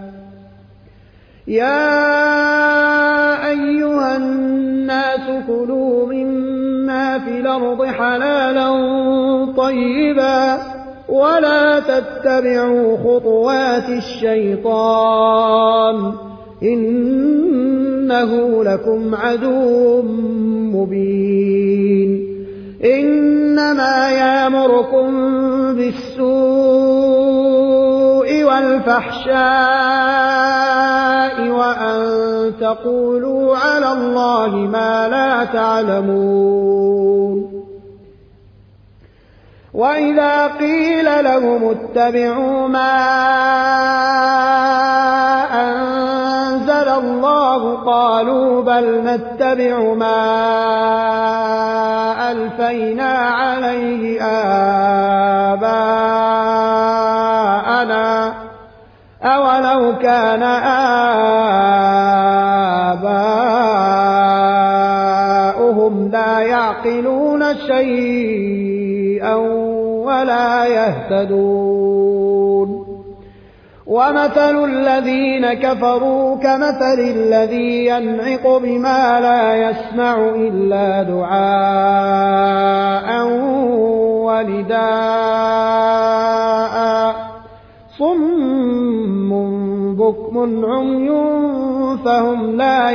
يا أيها الناس كلوا مما في الأرض حلالا طيبا ولا تتبعوا خطوات الشيطان إنه لكم عدو مبين. إنما يأمركم بالسوء والفحشاء وأن تقولوا على الله ما لا تعلمون. وإذا قيل لهم اتبعوا ما أنزل الله قالوا بل نتبع ما ألفينا عليه آباءنا أولو كان آباؤهم لا يعقلون شيئا ولا يهتدون. ومثل الذين كفروا كمثل الذي ينعق بما لا يسمع إلا دعاء ونداء صم بكم عمي فهم لا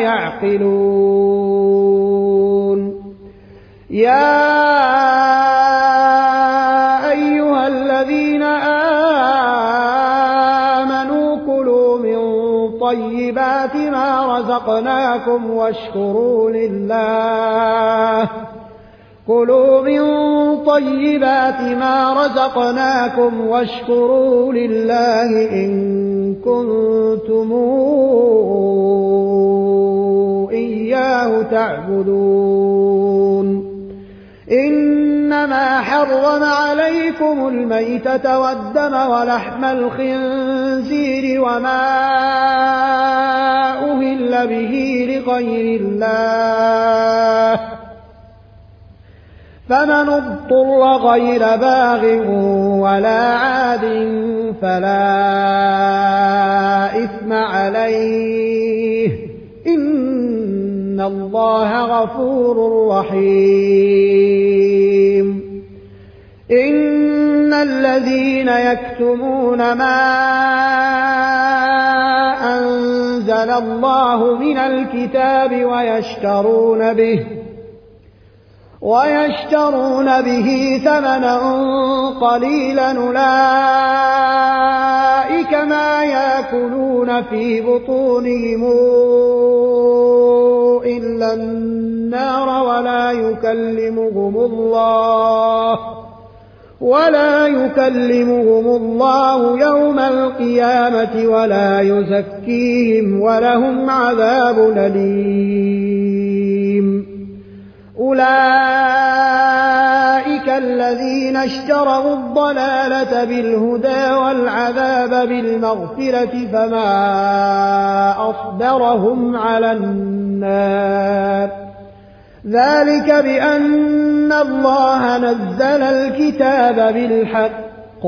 يعقلون يا أيها الذين آمنوا كلوا من طيبات ما رزقناكم واشكروا لله كلوا من طيبات ما رزقناكم واشكروا لله إن كنتم إياه تعبدون إنما حرم عليكم الميتة والدم ولحم الخنزير وما أهل به لغير الله فمن اضطر غير باغ ولا عاد فلا إثم عليه إن الله غفور رحيم إن الذين يكتمون ما أنزل الله من الكتاب ويشترون به ثمنا قليلا أولئك ما يأكلون في بطونهم إلا النار ولا يكلمهم الله يوم القيامة ولا يزكيهم ولهم عذاب أليم أولئك الذين اشتروا الضلالة بالهدى والعذاب بالمغفرة فما أصبرهم على النار ذلك بأن الله نزل الكتاب بالحق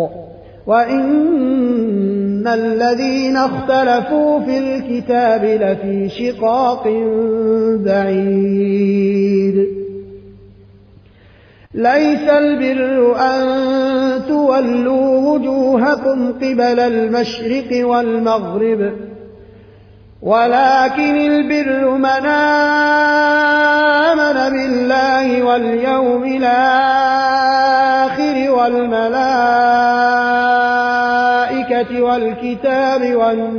وإن الذين اختلفوا في الكتاب لفي شقاق بعيد ليس البر أن تولوا وجوهكم قبل المشرق والمغرب ولكن البر من آمن بالله واليوم الآخر والملائكة والكتاب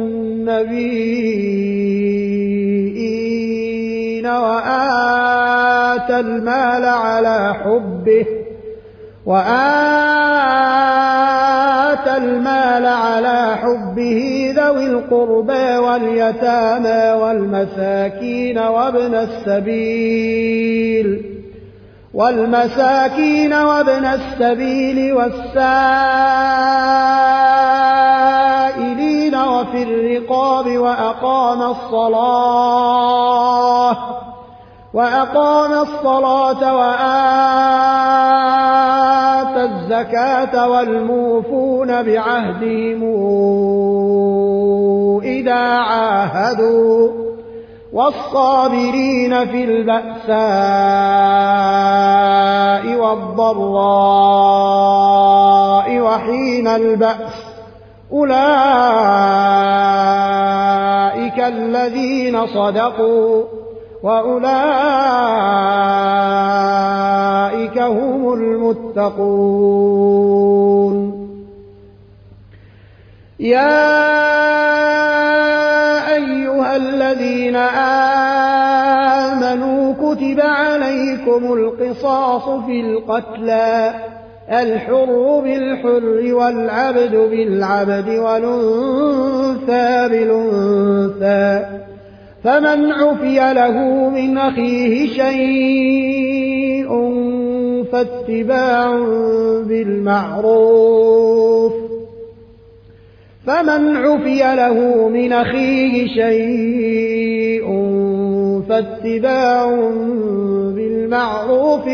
والنبيين وآتى المال على حبه ذوي القربى واليتامى والمساكين وابن السبيل والسائلين وفي الرقاب وأقام الصلاة وآتى الزكاة والموفون بعهدهم إذا عاهدوا والصابرين في البأساء والضراء وحين البأس أولئك الذين صدقوا وأولئك هم المتقون يا أيها الذين آمنوا كتب عليكم القصاص في القتلى الحر بالحر والعبد بالعبد والأنثى بالأنثى فمن عفي له من أخيه شيء فاتباع بالمعروف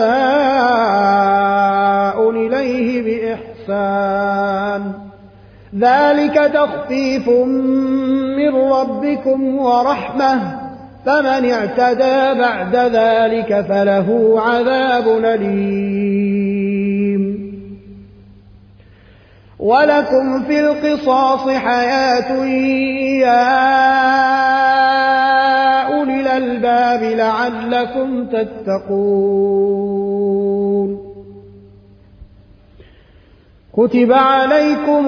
وأداء إليه بإحسان ذلك تخفيف من ربكم ورحمة فمن اعتدى بعد ذلك فله عذاب أليم ولكم في القصاص حياة يا أولي الألباب لعلكم تتقون كتب عليكم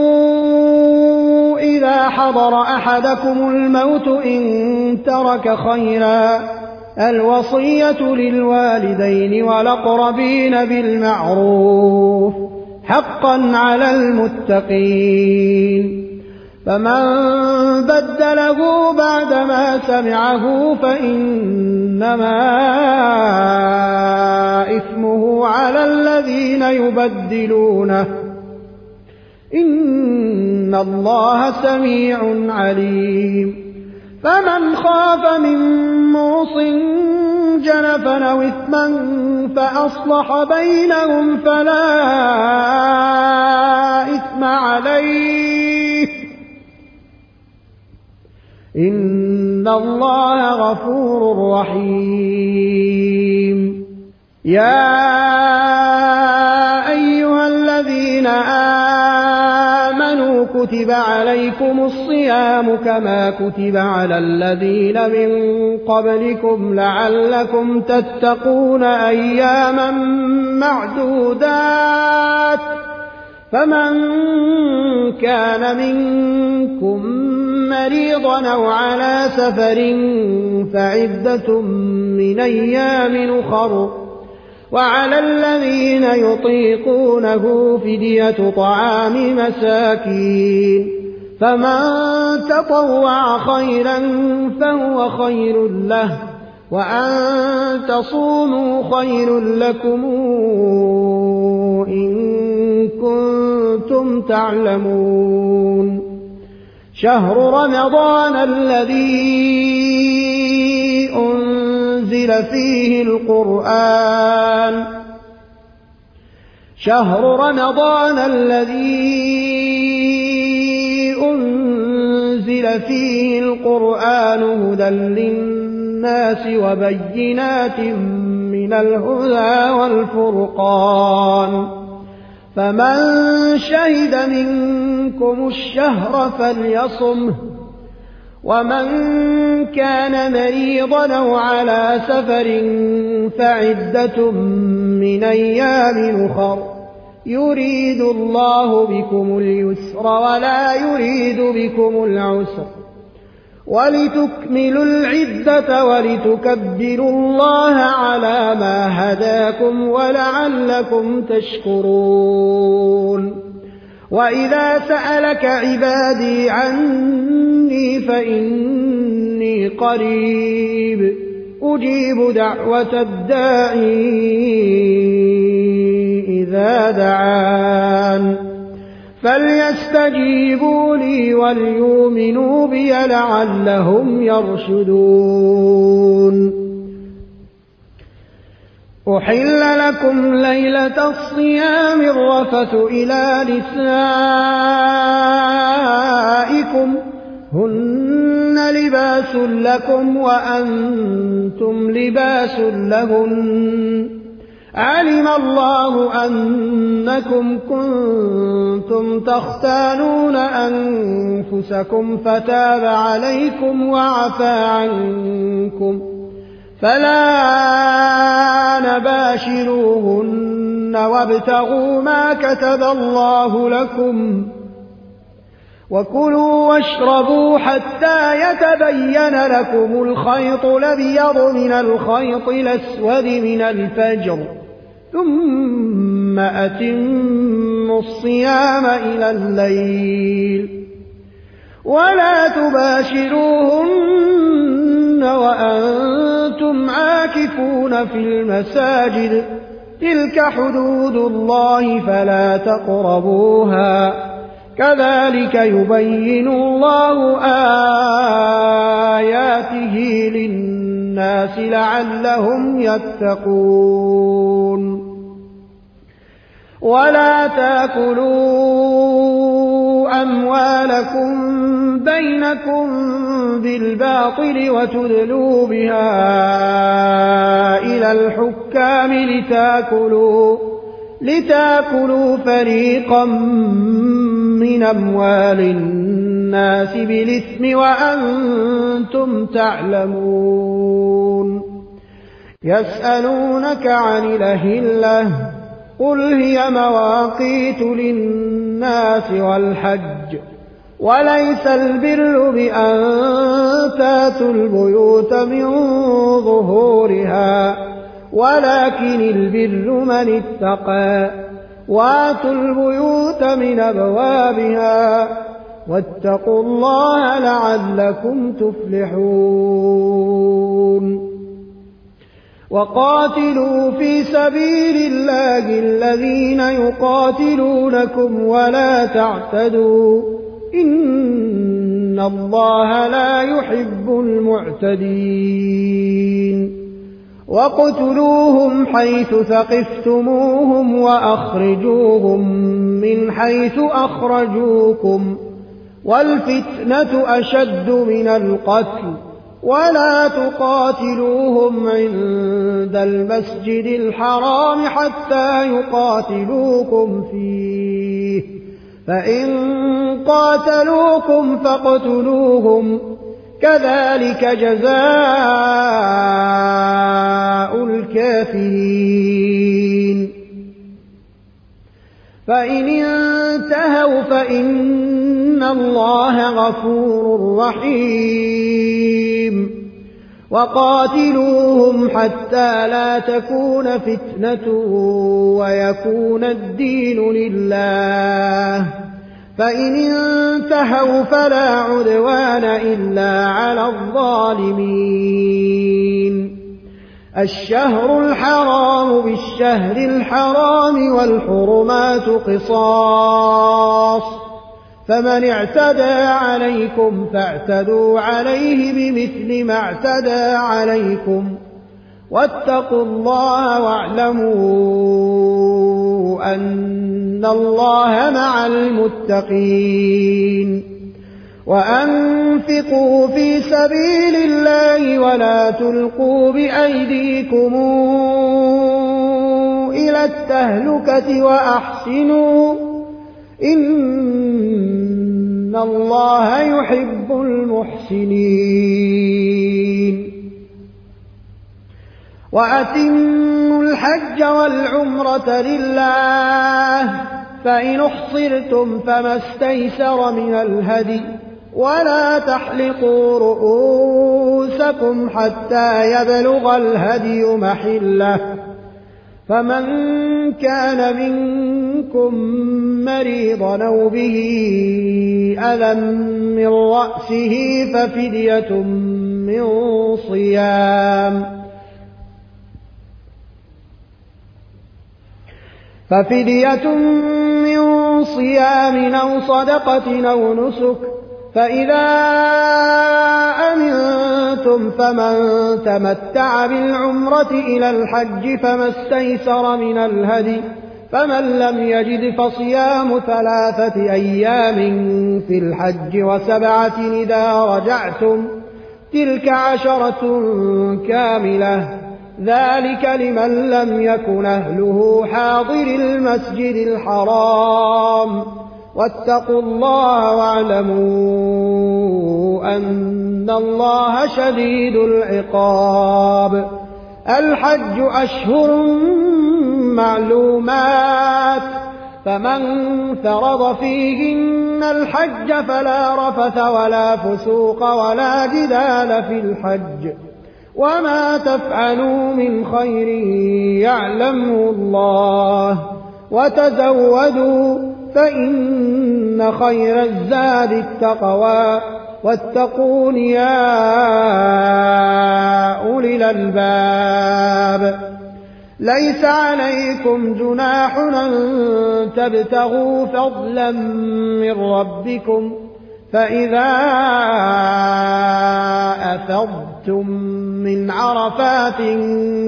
إذا حضر أحدكم الموت إن ترك خيرا الوصية للوالدين والأقربين بالمعروف حقا على المتقين فمن بدله بعدما سمعه فإنما إثمه على الذين يبدلونه إن الله سميع عليم فمن خاف من موص جنفا أو إثما فأصلح بينهم فلا إثم عليه إن الله غفور رحيم يا أيها الذين آمنوا كتب عليكم الصيام كما كتب على الذين من قبلكم لعلكم تتقون أياما معدودات فمن كان منكم مريضا أو على سفر فعدة من أيام أخر وعلى الذين يطيقونه فدية طعام مساكين فمن تطوع خيرا فهو خير له وأن تصوموا خير لكم إن كنتم تعلمون شهر رمضان الذي أنزل فيه القرآن هدى للناس وبينات من الهدى والفرقان فمن شهد منكم الشهر فليصمه ومن كان مريضا أو على سفر فعدة من أيام أخر يريد الله بكم اليسر ولا يريد بكم العسر ولتكملوا العدة ولتكبروا الله على ما هداكم ولعلكم تشكرون وإذا سألك عبادي عني فإني قريب أجيب دعوة الداعي إذا دعان فليستجيبوا لي وليؤمنوا بي لعلهم يرشدون أحل لكم ليلة الصيام الرفث إلى نسائكم هن لباس لكم وأنتم لباس لهن علم الله أنكم كنتم تختانون أنفسكم فتاب عليكم وعفى عنكم فلا نباشروهن وابتغوا ما كتب الله لكم وكلوا واشربوا حتى يتبين لكم الخيط الأبيض من الخيط الأسود من الفجر ثم أتموا الصيام إلى الليل ولا تباشروهن وأنتم عاكفون في المساجد تلك حدود الله فلا تقربوها كذلك يبين الله آياته للناس لعلهم يتقون ولا تأكلوا أموالكم بينكم بالباطل وتدلوا بها إلى الحكام لتأكلوا فريقا من أموال الناس بالإثم وأنتم تعلمون. يسألونك عن الأهلة قل هي مواقيت للناس والحج وليس البر بأن تاتوا البيوت من ظهورها ولكن البر من اتقى واتوا البيوت من أبوابها واتقوا الله لعلكم تفلحون. وقاتلوا في سبيل الله الذين يقاتلونكم ولا تعتدوا إن الله لا يحب المعتدين. وَاقْتُلُوهُمْ حَيْثُ ثَقِفْتُمُوهُمْ وَأَخْرِجُوهُمْ مِنْ حَيْثُ أَخْرَجُوكُمْ وَالْفِتْنَةُ أَشَدُّ مِنَ الْقَتْلِ وَلَا تُقَاتِلُوهُمْ عِندَ الْمَسْجِدِ الْحَرَامِ حَتَّى يُقَاتِلُوكُمْ فِيهِ فَإِنْ قَاتَلُوكُمْ فَاقْتُلُوهُمْ كذلك جزاء الكافرين. فإن انتهوا فإن الله غفور رحيم. وقاتلوهم حتى لا تكون فتنة ويكون الدين لله فإن انتهوا فلا عدوان إلا على الظالمين. الشهر الحرام بالشهر الحرام والحرمات قصاص فمن اعتدى عليكم فاعتدوا عليه بمثل ما اعتدى عليكم واتقوا الله واعلموا أن الله مع المتقين. وأنفقوا في سبيل الله ولا تلقوا بأيديكم إلى التهلكة وأحسنوا إن الله يحب المحسنين. وأتموا الحج والعمرة لله فإن احصرتم فما استيسر من الهدي ولا تحلقوا رؤوسكم حتى يبلغ الهدي محله فمن كان منكم مريضا أو به أذى من رأسه ففدية من صيام أو صدقة أو نسك فإذا أمنتم فمن تمتع بالعمرة إلى الحج فما استيسر من الهدي فمن لم يجد فصيام 3 أيام في الحج و7 إذا رجعتم تلك 10 كاملة ذلك لمن لم يكن أهله حاضر المسجد الحرام واتقوا الله واعلموا أن الله شديد العقاب. الحج أشهر معلومات فمن فرض فيهن الحج فلا رفث ولا فسوق ولا جدال في الحج وما تفعلوا من خير يعلمه الله وتزودوا فإن خير الزاد التقوى واتقون يا أولي الألباب. ليس عليكم جناح أن تبتغوا فضلا من ربكم فإذا أفضتم من عرفات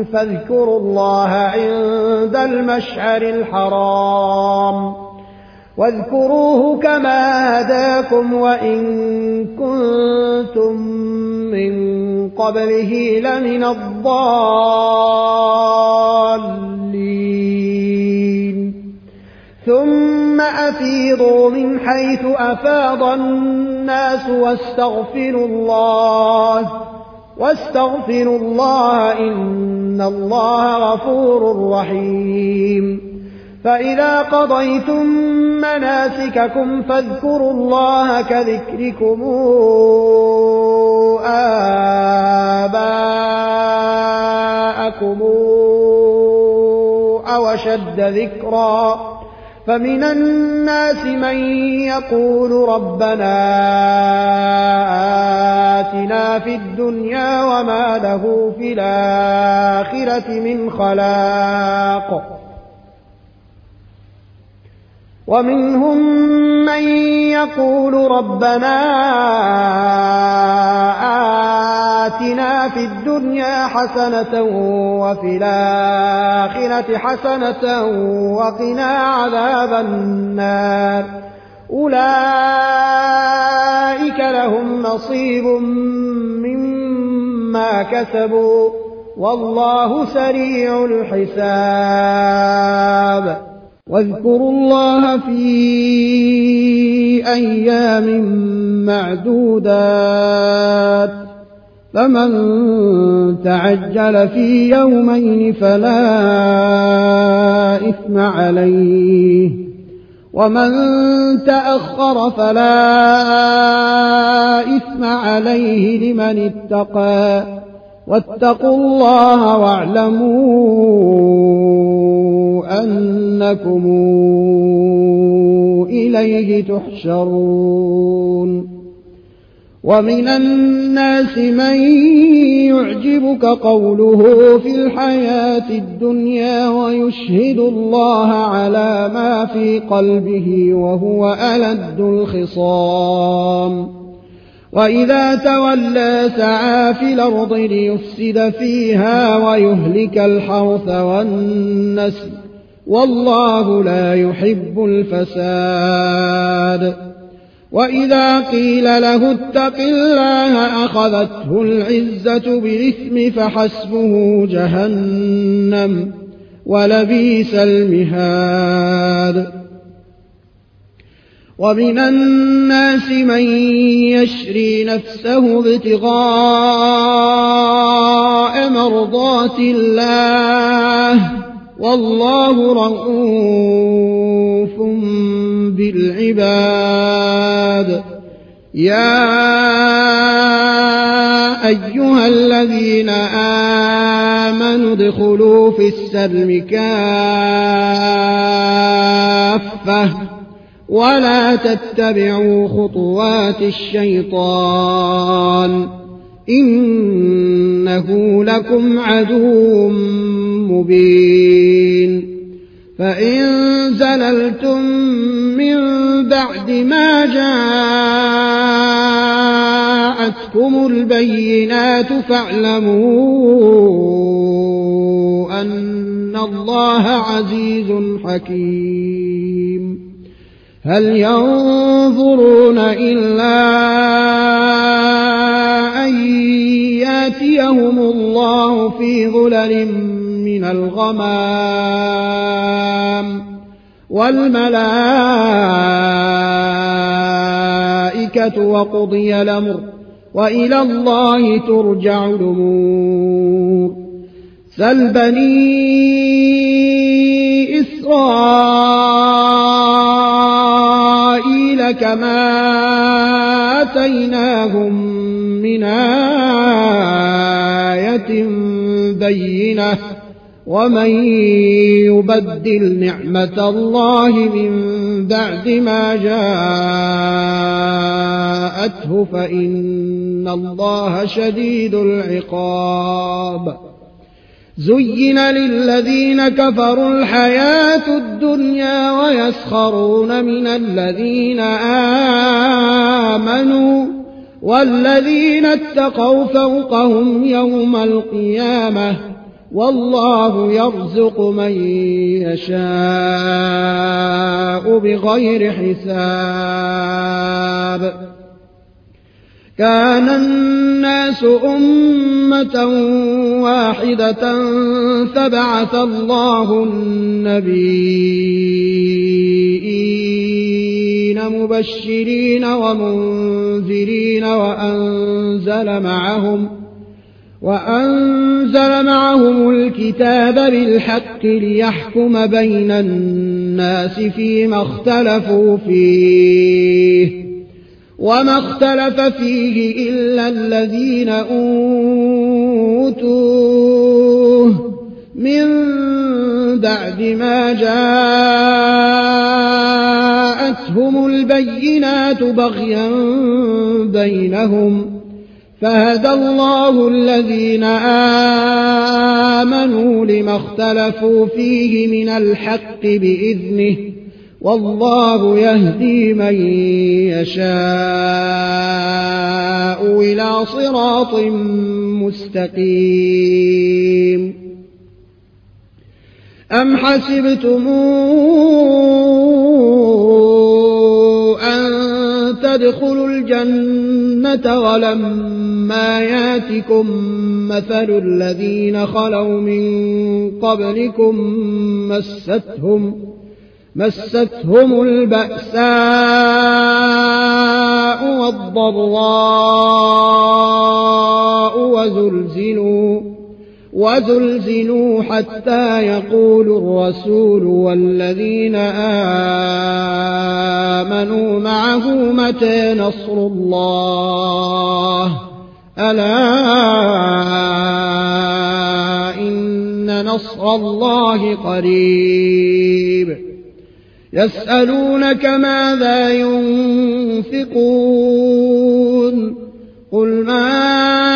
فاذكروا الله عند المشعر الحرام واذكروه كما هداكم وإن كنتم من قبله لمن الضالين ثم أفيضوا من حيث أفاض الناس واستغفروا الله إن الله غفور رحيم فإذا قضيتم مناسككم فاذكروا الله كذكركم آباءكم أو أشد ذكرا فمن الناس من يقول ربنا آتنا في الدنيا وما له في الآخرة من خلاق ومنهم من يقول ربنا آتنا في الدنيا حسنة وفي الآخرة حسنة وقنا عذاب النار أولئك لهم نصيب مما كسبوا والله سريع الحساب واذكروا الله في أيام معدودات فمن تعجل في يومين فلا إثم عليه ومن تأخر فلا إثم عليه لمن اتقى واتقوا الله واعلموا أنكم إليه تحشرون ومن الناس من يعجبك قوله في الحياة الدنيا ويشهد الله على ما في قلبه وهو ألد الخصام وإذا تولى سعى في الأرض ليفسد فيها ويهلك الحرث والنسل والله لا يحب الفساد وإذا قيل له اتق الله أخذته العزة بالإثم فحسبه جهنم ولبئس المهاد ومن الناس من يشري نفسه ابتغاء مرضات الله والله رؤوف بالعباد يا أيها الذين آمنوا ادخلوا في السلم كافة ولا تتبعوا خطوات الشيطان إنه لكم عدو مبين فإن زللتم من بعد ما جاءتكم البينات فاعلموا أن الله عزيز حكيم هل ينظرون إلا أن يأتيهم الله في ظلل من الغمام والملائكة وقضي الأمر وإلى الله ترجع الأمور سل بني إسرائيل كما آتيناهم من آية بينة ومن يبدل نعمة الله من بعد ما جاءته فإن الله شديد العقاب زين للذين كفروا الحياة الدنيا ويسخرون من الذين آمنوا والذين اتقوا فوقهم يوم القيامة والله يرزق من يشاء بغير حساب كان الناس أمة واحدة فبعث الله النبيين مبشرين ومنذرين وأنزل معهم الكتاب بالحق ليحكم بين الناس فيما اختلفوا فيه وما اختلف فيه إلا الذين أوتوه من بعد ما جاءتهم البينات بغيا بينهم فهدى الله الذين آمنوا لما اختلفوا فيه من الحق بإذنه والله يهدي من يشاء إلى صراط مستقيم أم حسبتم أن تدخلوا الجنة ولما ياتكم مثل الذين خلوا من قبلكم مستهم البأساء والضراء وزلزلوا حتى يقول الرسول والذين آمنوا معه متى نصر الله ألا إن نصر الله قريب يسألونك ماذا ينفقون قل ما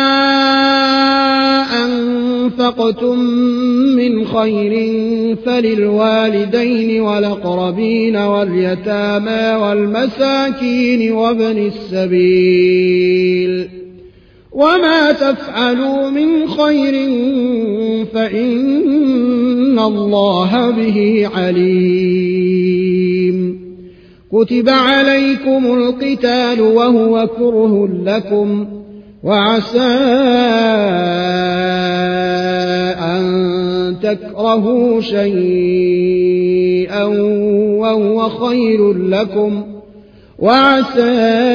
أنفقتم من خير فللوالدين والأقربين واليتامى والمساكين وابن السبيل وما تفعلوا من خير فإن الله به عليم كتب عليكم القتال وهو كره لكم وعسى أن تكرهوا شيئا وهو خير لكم وعسى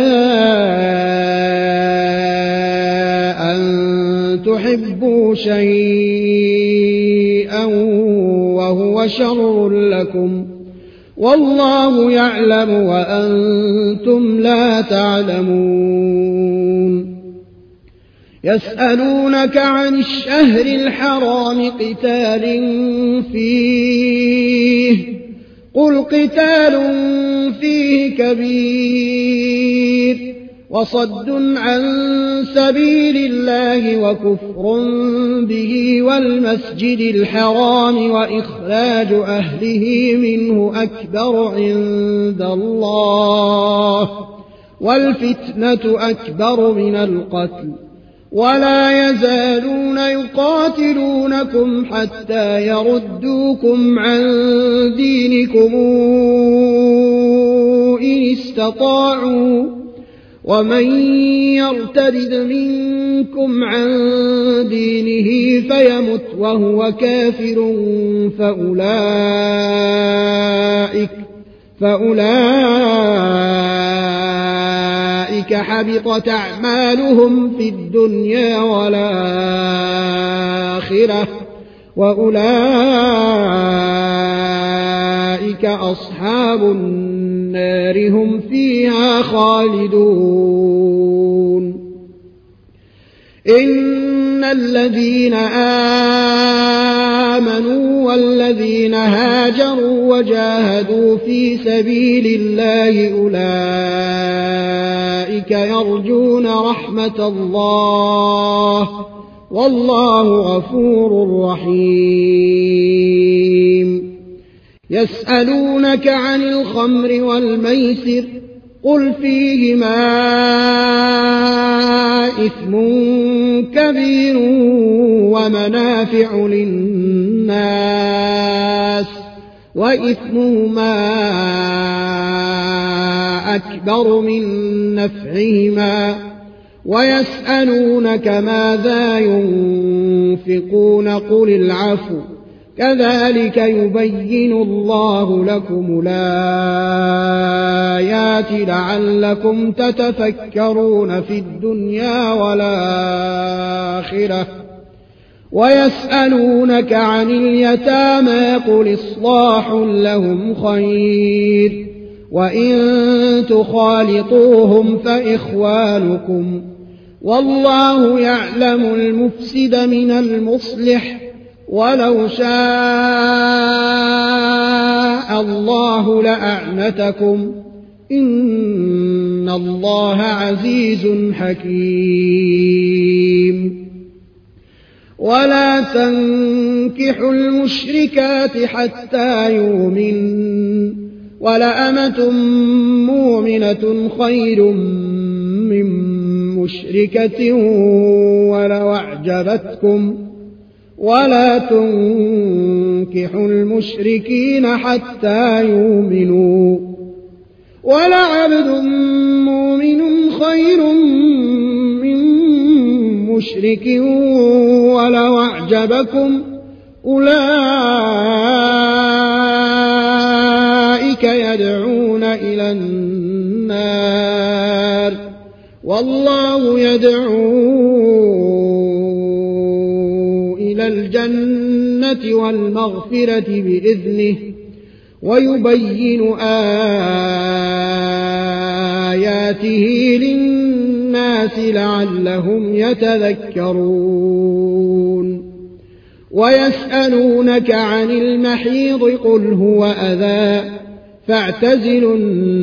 أن تحبوا شيئا وهو شر لكم والله يعلم وأنتم لا تعلمون يسألونك عن الشهر الحرام قتال فيه قل قتال فيه كبير وصد عن سبيل الله وكفر به والمسجد الحرام وإخراج أهله منه أكبر عند الله والفتنة أكبر من القتل ولا يزالون يقاتلونكم حتى يردوكم عن دينكم إن استطاعوا ومن يرتد منكم عن دينه فيمت وهو كافر فأولئك حبطت أعمالهم في الدنيا والآخرة وأولئك أصحاب النار هم فيها خالدون إن الذين آمنوا والذين هاجروا وجاهدوا في سبيل الله أولئك يرجون رحمة الله والله غفور رحيم يسألونك عن الخمر والميسر قل فيهما إثم كبير ومنافع للناس وإثمهما أكبر من نفعهما ويسألونك ماذا ينفقون قل العفو كذلك يبين الله لكم الآيات لعلكم تتفكرون في الدنيا والآخرة ويسألونك عن اليتامى قل إصلاح لهم خير وإن تخالطوهم فإخوانكم والله يعلم المفسد من المصلح ولو شاء الله لأعنتكم إن الله عزيز حكيم ولا تنكحوا المشركات حتى يؤمنوا ولأمة مؤمنة خير من مشركة ولو أعجبتكم ولا تنكحوا المشركين حتى يؤمنوا ولعبد مؤمن خير من مشرك ولو أعجبكم أولئك يدعون إلى النار والله يدعو إلى الجنة والمغفرة بإذنه ويبين آياته للناس لعلهم يتذكرون ويسألونك عن المحيض قل هو أذى فاعتزلوا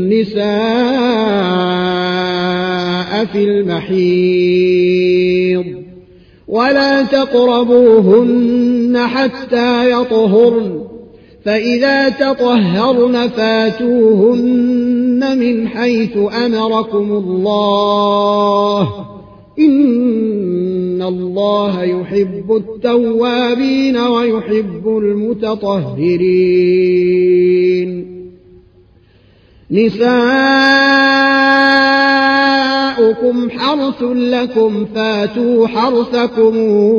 النساء في المحيض ولا تقربوهن حتى يطهرن فإذا تطهرن فاتوهن من حيث أمركم الله إن الله يحب التوابين ويحب المتطهرين نساؤكم حرث لكم فاتوا حرثكم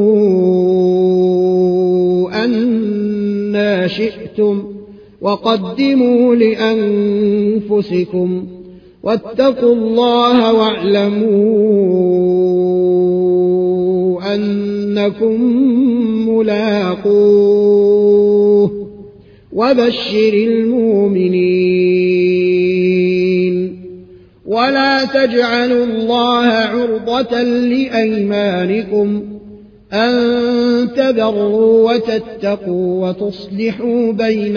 أنى شئتم وقدموا لأنفسكم واتقوا الله واعلموا أنكم ملاقوه وبشر المؤمنين ولا تجعلوا الله عرضة لأيمانكم أن تبروا وتتقوا وتصلحوا بين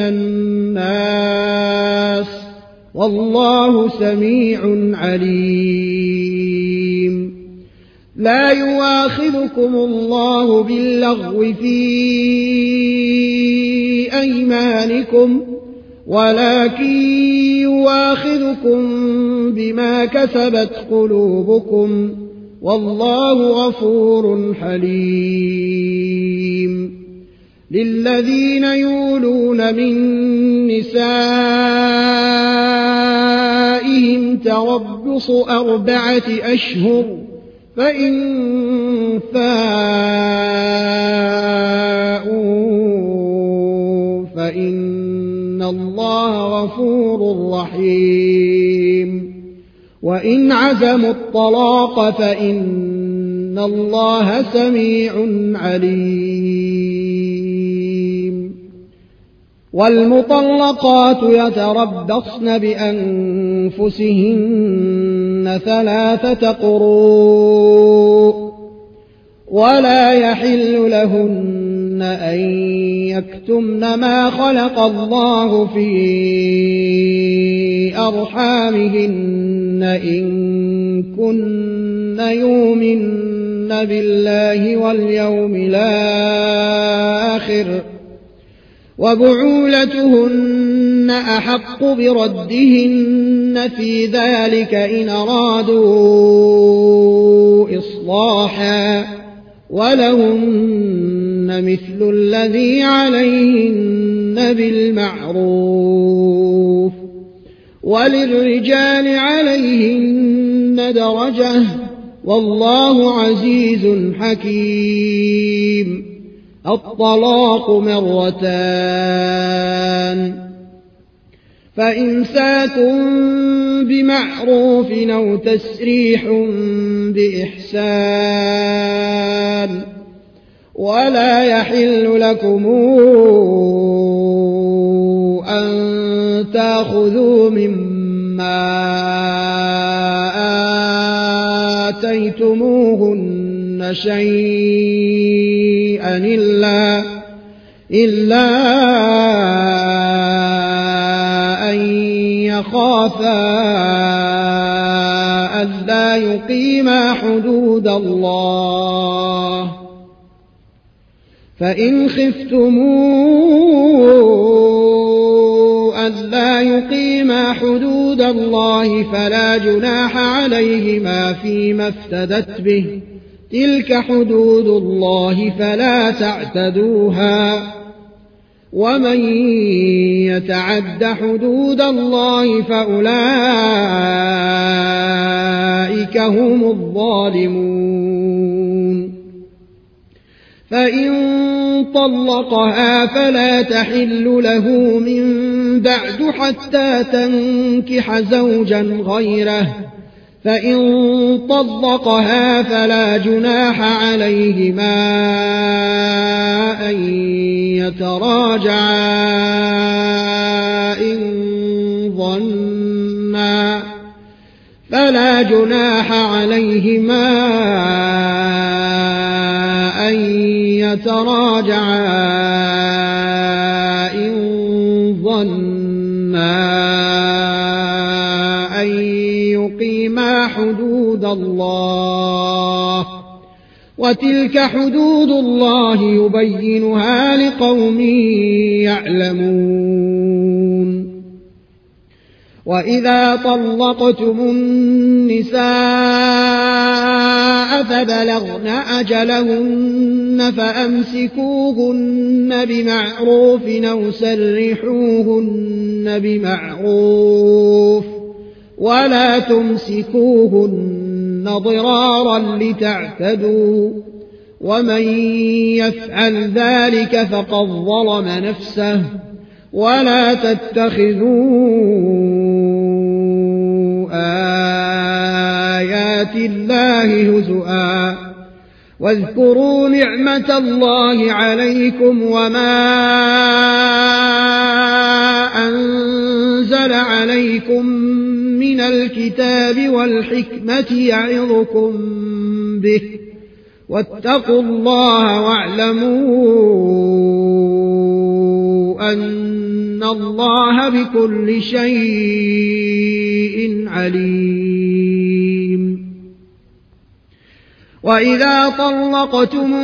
الناس والله سميع عليم لا يؤاخذكم الله باللغو في أيمانكم ولكن يؤاخذكم بما كسبت قلوبكم والله غفور حليم للذين يولون من نسائهم تربص 4 أشهر فإن فاءوا فإن الله غفور رحيم وإن عزموا الطلاق فإن الله سميع عليم والمطلقات يتربصن بأنفسهن 3 قروء ولا يحل لهن أن يكتمن ما خلق الله في أرحامهن إن كن يؤمن بالله واليوم الآخر وبعولتهن أحق بردهن في ذلك إن أرادوا إصلاحا ولهن مثل الذي عليهن بالمعروف وللرجال عليهن درجة والله عزيز حكيم. الطلاق مرتان فإمساك بمعروف أو تسريح بإحسان ولا يحل لكم أن تأخذوا مما آتيتموهن شيئا إلا أن يخافا ألا يقيما حدود الله فإن خفتموا ألا يقيما حدود الله فلا جناح عليهما فيما افتدت به تلك حدود الله فلا تعتدوها ومن يتعد حدود الله فأولئك هم الظالمون. فإن طلقها فلا تحل له من بعد حتى تنكح زوجا غيره فإن طلقها فلا جناح عليهما أن يتراجعا إن ظنا أن يقيما حدود الله وتلك حدود الله يبينها لقوم يعلمون. وإذا طلقتم النساء فبلغن أجلهن فأمسكوهن بمعروف أو سرحوهن بمعروف ولا تمسكوهن ضرارا لتعتدوا ومن يفعل ذلك فقد ظلم نفسه ولا تتخذوا آيات الله هزؤا واذكروا نعمة الله عليكم وما أنزل عليكم من الكتاب والحكمة يعظكم به واتقوا الله واعلموا أن الله بكل شيء عليم. وإذا طلقتم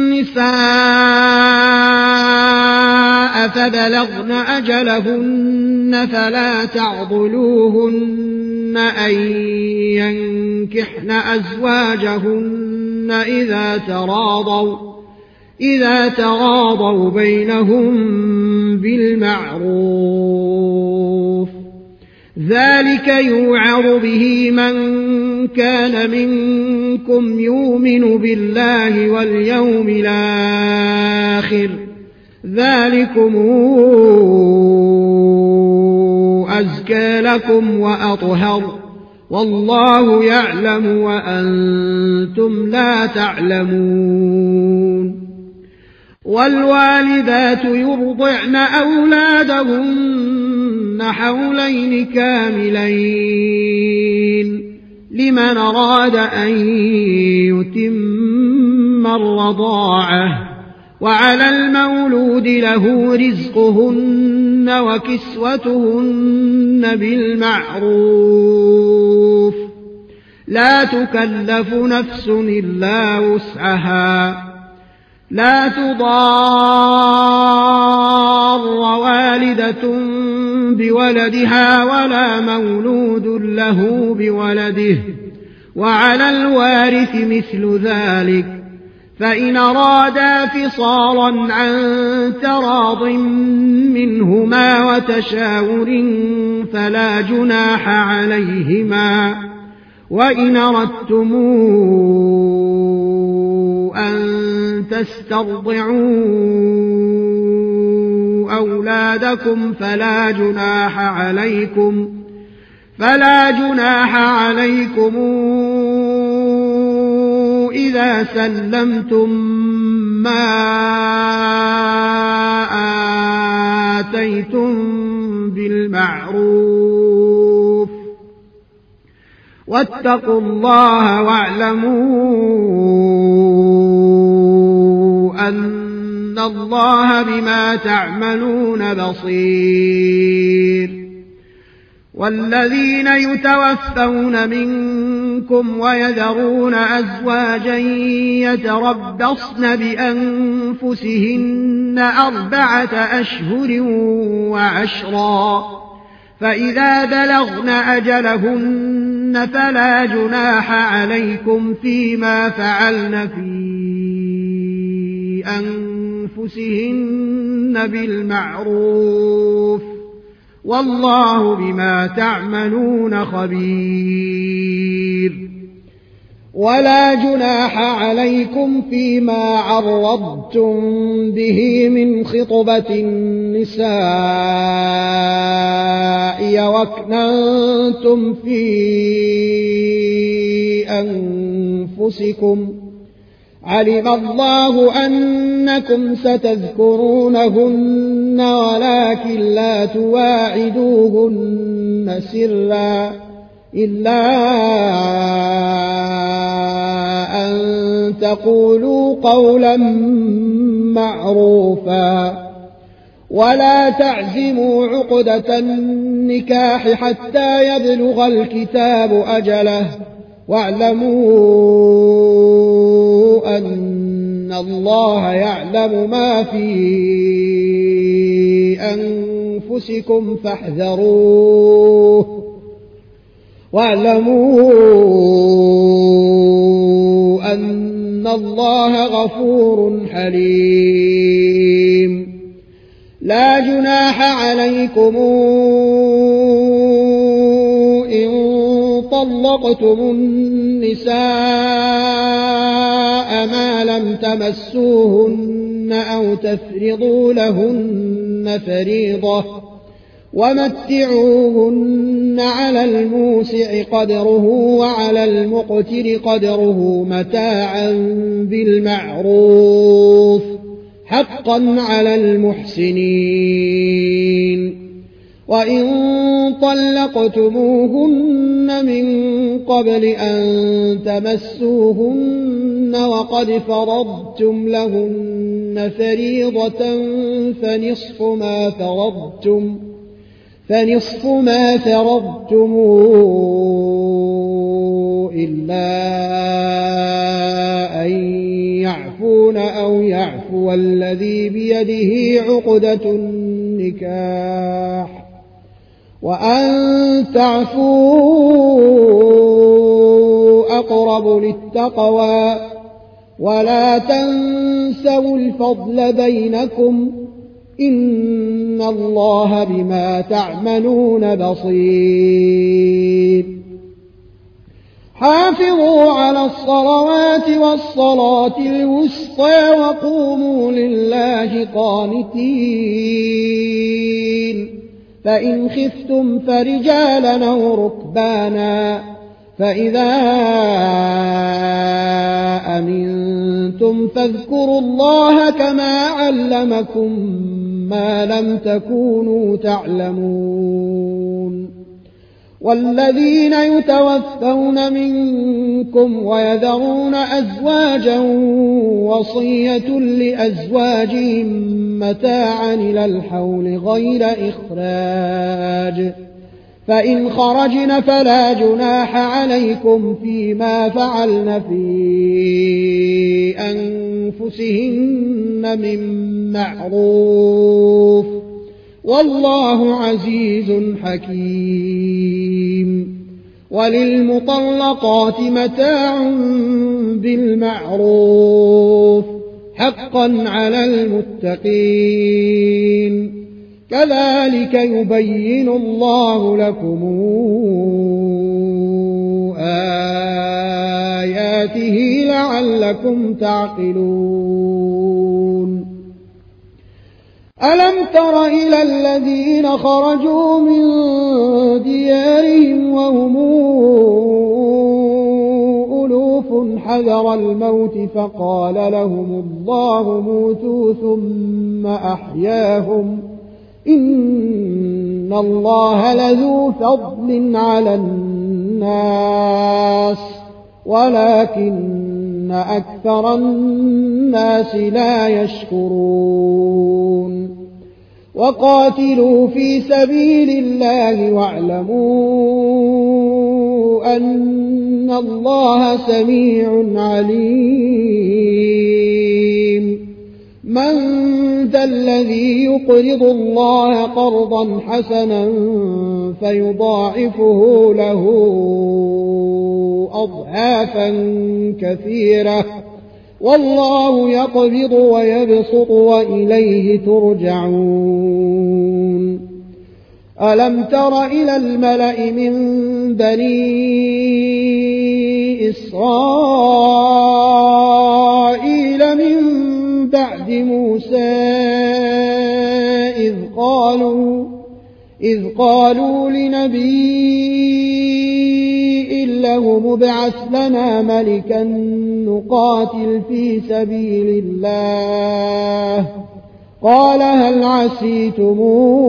النساء فبلغن أجلهن فلا تعضلوهن أن ينكحن أزواجهن إذا تراضوا بينهم بالمعروف ذلك يوعظ به من كان منكم يؤمن بالله واليوم الآخر ذلكم أزكى لكم وأطهر والله يعلم وأنتم لا تعلمون. والوالدات يرضعن أولادهن حولين كاملين لمن أراد أن يتم الرضاعة وعلى المولود له رزقهن وكسوتهن بالمعروف لا تكلف نفس إلا وسعها لا تضار والدة بولدها ولا مولود له بولده، وعلى الوارث مثل ذلك، فإن أرادا فصالا عن تراض منهما وتشاور فلا جناح عليهما. وإن أردتم أن تسترضعوا أولادكم فلا جناح عليكم إذا سلمتم ما آتيتم بالمعروف، واتقوا الله واعلموا أن الله بما تعملون بصير. والذين يتوفون منكم ويذرون أزواجا يتربصن بأنفسهن 4 أشهر وعشرا، فإذا بلغن أجلهن فلا جناح عليكم فيما فعلن في أنفسهن بالمعروف، والله بما تعملون خبير. ولا جناح عليكم فيما عرضتم به من خطبة النساء وأكننتم في أنفسكم، علم الله أنكم ستذكرونهن ولكن لا تواعدوهن سرا إلا أن تقولوا قولا معروفا. ولا تعزموا عقدة النكاح حتى يبلغ الكتاب أجله، واعلموا أن الله يعلم ما في أنفسكم فاحذروه، واعلموا أن الله غفور حليم. لا جناح عليكم إن طلقتم النساء ما لم تمسوهن أو تفرضوا لهن فريضة، ومتعوهن على الموسع قدره وعلى المقتر قدره متاعا بالمعروف، حقا على المحسنين. وإن طلقتموهن من قبل أن تمسوهن وقد فرضتم لهن فريضة فنصف ما فرضتم إلا أن يعفون أو يعفو الذي بيده عقدة النكاح، وأن تعفوا أقرب للتقوى، ولا تنسوا الفضل بينكم، إن الله بما تعملون بصير. حافظوا على الصلوات والصلاة الوسطى وقوموا لله قانتين. فإن خفتم فرجالا أو ركبانا، فإذا أمنتم فاذكروا الله كما علمكم ما لم تكونوا تعلمون. والذين يتوفون منكم ويذرون أزواجا وصية لأزواجهم متاعا إلى الحول غير إخراج، فإن خرجن فلا جناح عليكم فيما فعلن في أنفسهن من معروف والله عزيز حكيم. وللمطلقات متاع بالمعروف حقا على المتقين كذلك يبين الله لكم آياته لعلكم تعقلون. ألم تر إلى الذين خرجوا من ديارهم وهم ألوف حذر الموت فقال لهم الله موتوا ثم أحياهم إن الله لذو فضل على الناس ولكن أكثر الناس لا يشكرون. وقاتلوا في سبيل الله واعلموا أن الله سميع عليم. من ذا الذي يقرض الله قرضا حسنا فيضاعفه له أضعافا كثيرة والله يقبض ويبسط وإليه ترجعون. ألم تر إلى الملأ من بني إسرائيل من بعد موسى إذ قالوا لنبي له مبعث لنا ملكا نقاتل في سبيل الله قال هل عسيتم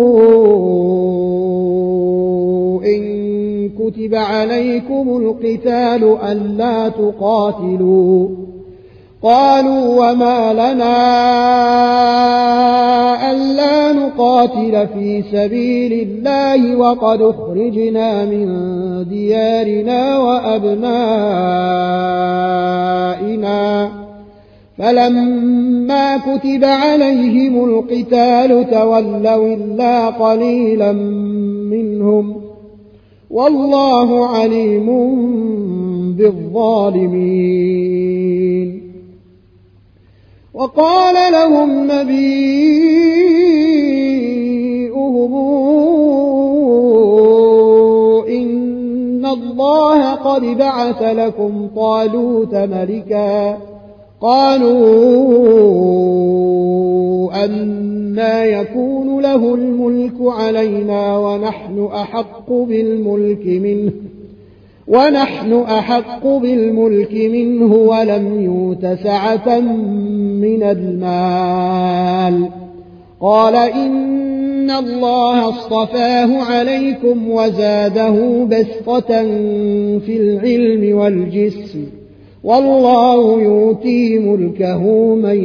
إن كتب عليكم القتال ألا تقاتلوا قالوا وما لنا ألا نقاتل في سبيل الله وقد أخرجنا من ديارنا وأبنائنا فلما كتب عليهم القتال تولوا إلا قليلا منهم والله عليم بالظالمين. وقال لهم نبيهم إن الله قد بعث لكم طالوت ملكا قالوا أنى يكون له الملك علينا ونحن أحق بالملك منه ولم يؤت سعة من المال قال إن الله اصطفاه عليكم وزاده بسطة في العلم والجسم والله يؤتي ملكه من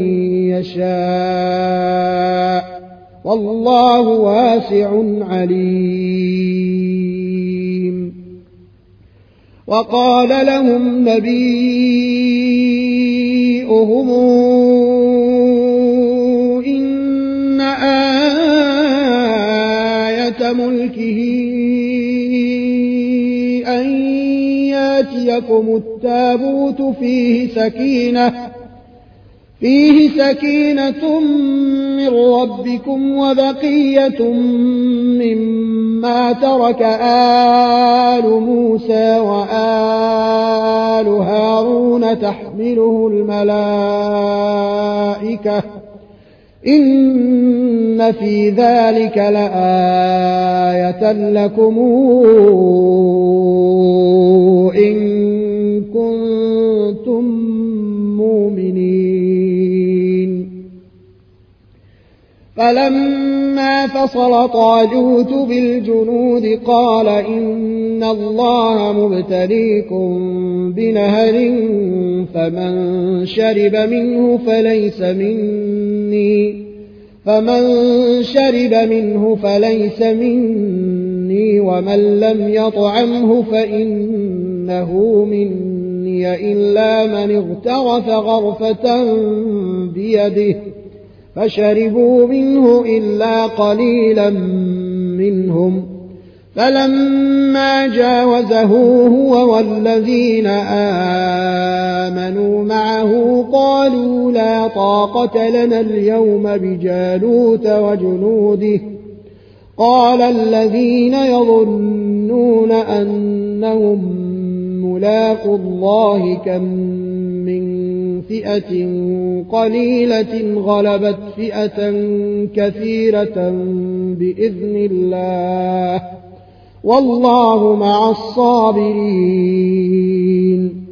يشاء والله واسع عليم. وقال لهم نبيهم إن آية ملكه أن ياتيكم التابوت فيه سكينة من ربكم وبقية مما ترك آل موسى وآل هارون تحمله الملائكة إن في ذلك لآية لكم إن كنتم مؤمنين. فلما فصل طالوت بالجنود قال إن الله مبتليكم بنهر فمن شرب منه فليس مني فمن شرب منه فليس مني ومن لم يطعمه فإنه مني إلا من اغترف غرفة بيده فشربوا منه إلا قليلا منهم فلما جاوزه هو والذين آمنوا معه قالوا لا طاقة لنا اليوم بجالوت وجنوده قال الذين يظنون أنهم ملاقو الله كم من فئة قليلة غلبت فئة كثيرة بإذن الله والله مع الصابرين.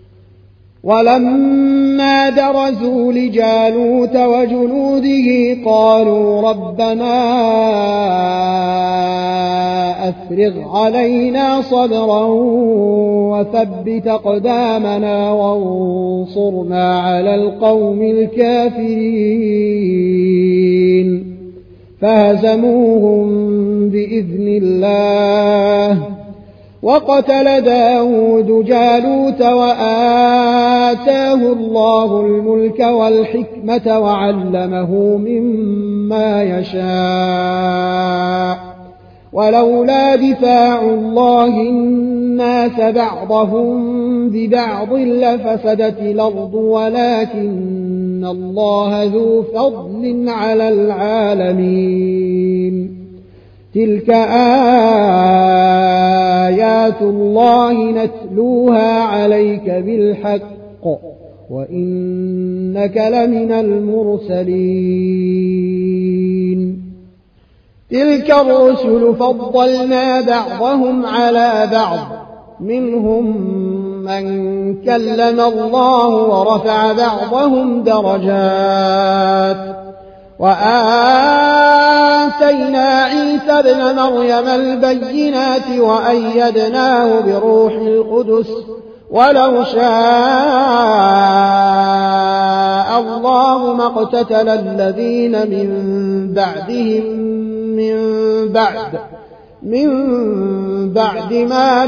ولما برزوا لجالوت وجنوده قالوا ربنا أفرغ علينا صبرا وثبت أقدامنا وانصرنا على القوم الكافرين فهزموهم بإذن الله. وقتل داود جالوت وآتاه الله الملك والحكمة وعلمه مما يشاء ولولا دفاع الله الناس بعضهم ببعض لفسدت الأرض ولكن الله ذو فضل على العالمين. تلك آيات الله نتلوها عليك بالحق وإنك لمن المرسلين. تلك الرسل فضلنا بعضهم على بعض منهم من كلم الله ورفع بعضهم درجات وآتينا عيسى ابن مريم البينات وأيدناه بروح القدس ولو شاء الله ما اقتتل الذين من بعد ما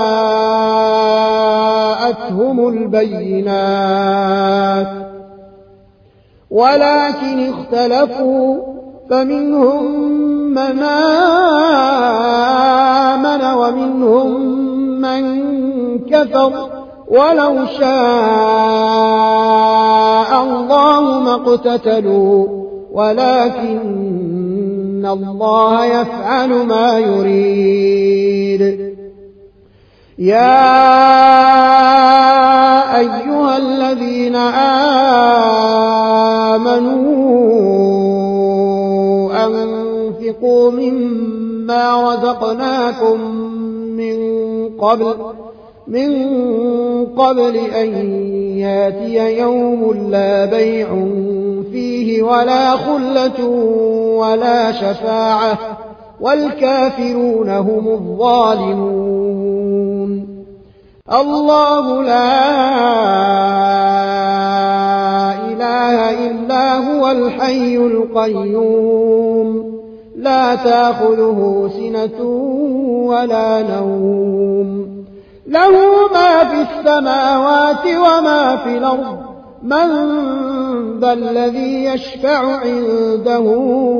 جاءتهم البينات ولكن اختلفوا فمنهم من آمن ومنهم من كفر ولو شاء الله ما اقتتلوا ولكن الله يفعل ما يريد. يا أيها الذين آمنوا أنفقوا مما رزقناكم من قبل أن ياتي يوم لا بيع فيه ولا خلة ولا شفاعة والكافرون هم الظالمون. الله لا إله إلا هو الحي القيوم لا تأخذه سنة ولا نوم له ما في السماوات وما في الأرض من ذا الذي يشفع عنده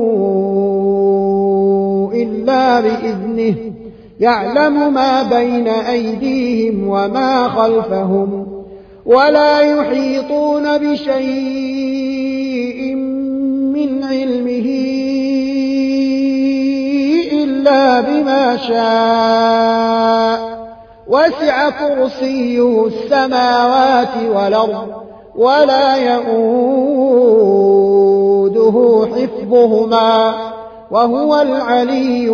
إلا بإذنه يعلم ما بين أيديهم وما خلفهم ولا يحيطون بشيء من علمه إلا بما شاء وسع كرسيه السماوات والأرض ولا يؤوده حفظهما وهو العلي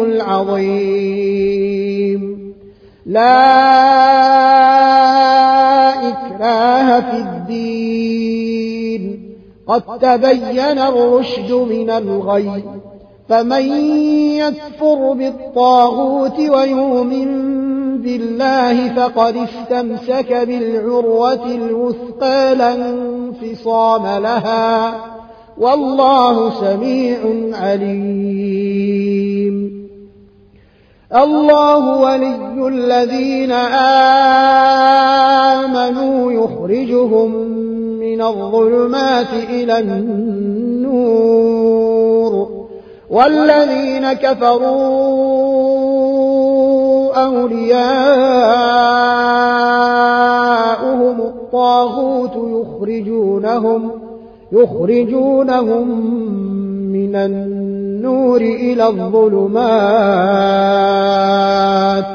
العظيم. لا إكراه في الدين قد تبين الرشد من الغي فمن يكفر بالطاغوت ويؤمن بالله فقد استمسك بالعروة الوثقى لا انفصام لها والله سميع عليم. الله ولي الذين آمنوا يخرجهم من الظلمات إلى النور، والذين كفروا أولياؤهم الطاغوت يخرجونهم من النور إلى الظلمات،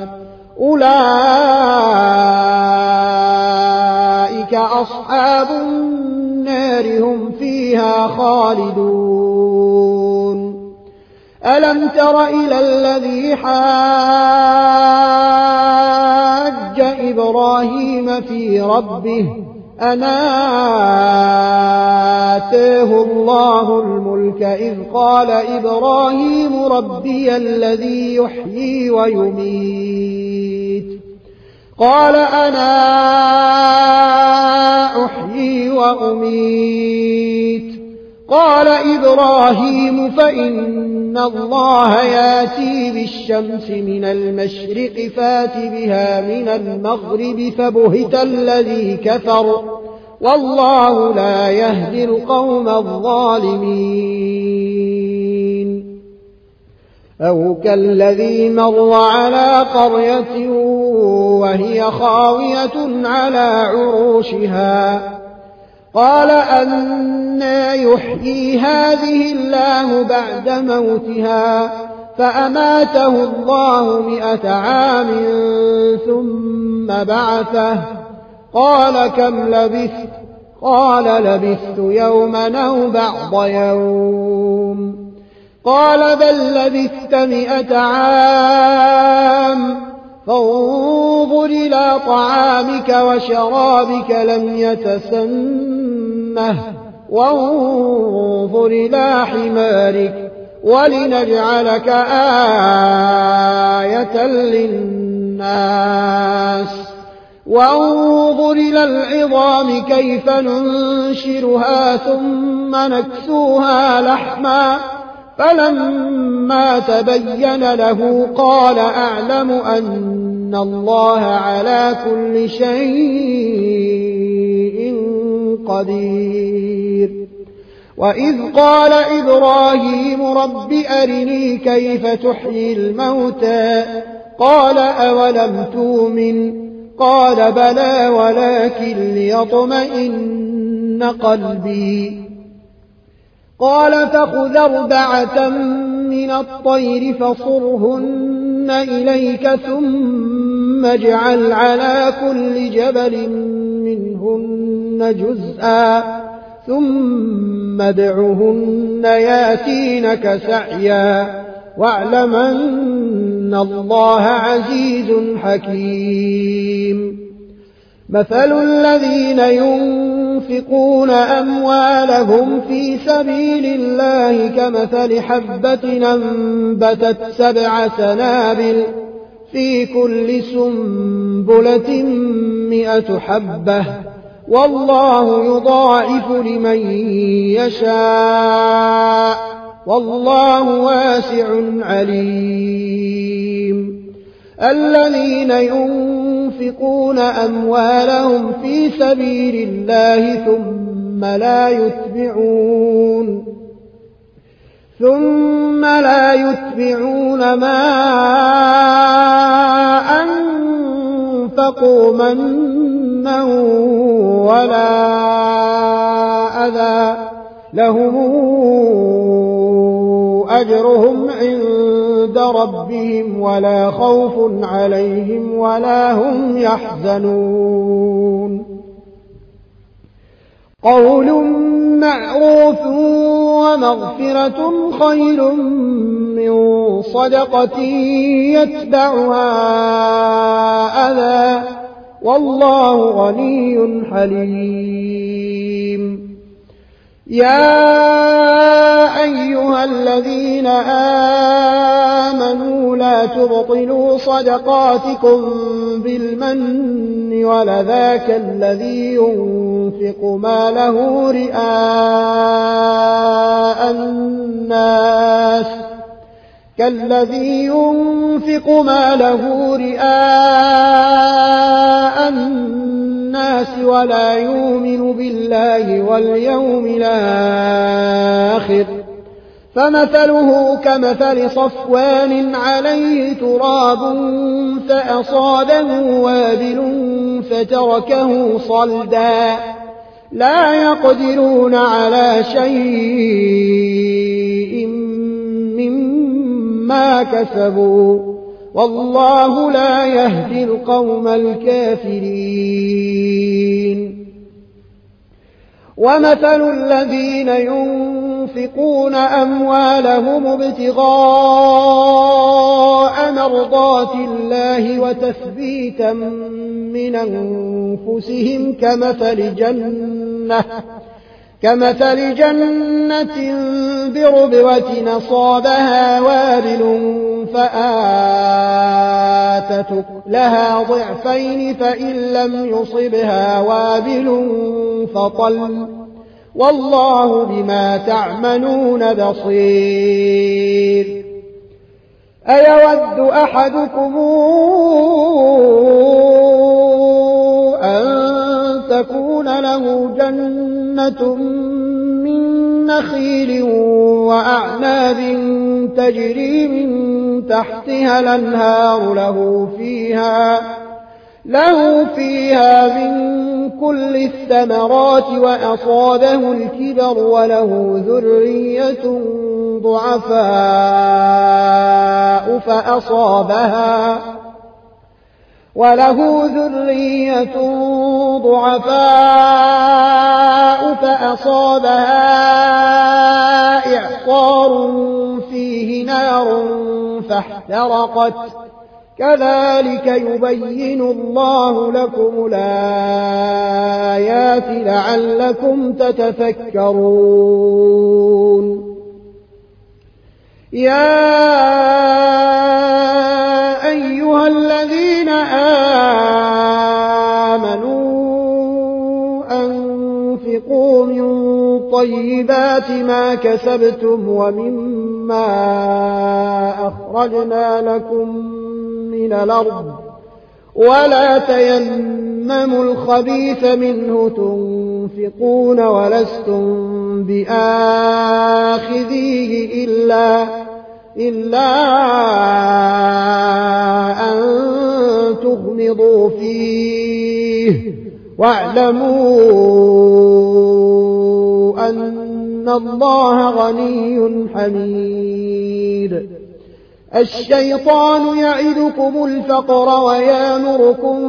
أولئك أصحاب النار هم فيها خالدون. ألم تر إلى الذي حاج إبراهيم في ربه أن آتاه الله الملك إذ قال إبراهيم ربي الذي يحيي ويميت، قال أنا أحيي وأميت، قال إبراهيم فإن الله ياتي بالشمس من المشرق فات بها من المغرب فبهت الذي كفر والله لا يهدي القوم الظالمين. أو كالذي مر على قرية وهي خاوية على عروشها قال أنى يحيي هذه الله بعد موتها، فأماته الله 100 عام ثم بعثه، قال كم لبثت؟ قال لبثت يوما أو بعض يوم، قال بل لبثت 100 عام، فانظر إلى طعامك وشرابك لم يتسنه، وانظر إلى حمارك ولنجعلك آية للناس، وانظر إلى العظام كيف ننشرها ثم نكسوها لحما، فلما تبين له قال أعلم أن الله على كل شيء قدير. وإذ قال إبراهيم رب أرني كيف تحيي الموتى، قال أولم تؤمن؟ قال بلى ولكن ليطمئن قلبي، قال فخذ 4 من الطير فصرهن إليك ثم اجعل على كل جبل منهن جزءا ثم ادعهن ياتينك سعيا، واعلم أن الله عزيز حكيم. مثل الذين ينفقون أموالهم في سبيل الله كمثل حبة أنبتت 7 سنابل في كل سنبلة 100 حبة، والله يضاعف لمن يشاء، والله واسع عليم. الذين ينفقون أموالهم في سبيل الله ثم لا يتبعون ما أنفقوا منا ولا أذى لهم أجرهم عند ربهم ولا خوف عليهم ولا هم يحزنون. قول معروف ومغفرة خير من صدقة يتبعها أذى، والله غني حليم. يا أيها الذين آمنوا لا تبطلوا صدقاتكم بالمن ولذاك الذي ينفق ماله رئاء الناس كالذي ينفق ماله رئاء الناس ولا يؤمن بالله واليوم الآخر فمثله كمثل صفوان عليه تراب فأصابه وابل فتركه صلدا لا يقدرون على شيء مما كسبوا والله لا يهدي القوم الكافرين. ومثل الذين ينفقون أموالهم ابتغاء مرضات الله وتثبيتا من أنفسهم كمثل جنة بربوة أصابها وابل فآتت لها ضعفين فإن لم يصبها وابل فطل والله بما تعملون بصير. أيود أحدكم أن تكون له جنة من نخيل وأعناب تجري من تحتها الأنهار له فيها من كل الثمرات وأصابه الكبر وله ذرية ضعفاء فأصابها إعصار فيه نار فاحترقت كذلك يبين الله لكم الآيات لعلكم تتفكرون. يا أيها الذين آمنوا أنفقوا من طيبات ما كسبتم ومما أخرجنا لكم من الأرض ولا تيمموا الخبيث منه تنفقون ولستم بآخذيه إلا أن تغمضوا فيه واعلموا أن الله غني حميد. الشيطان يعدكم الفقر ويأمركم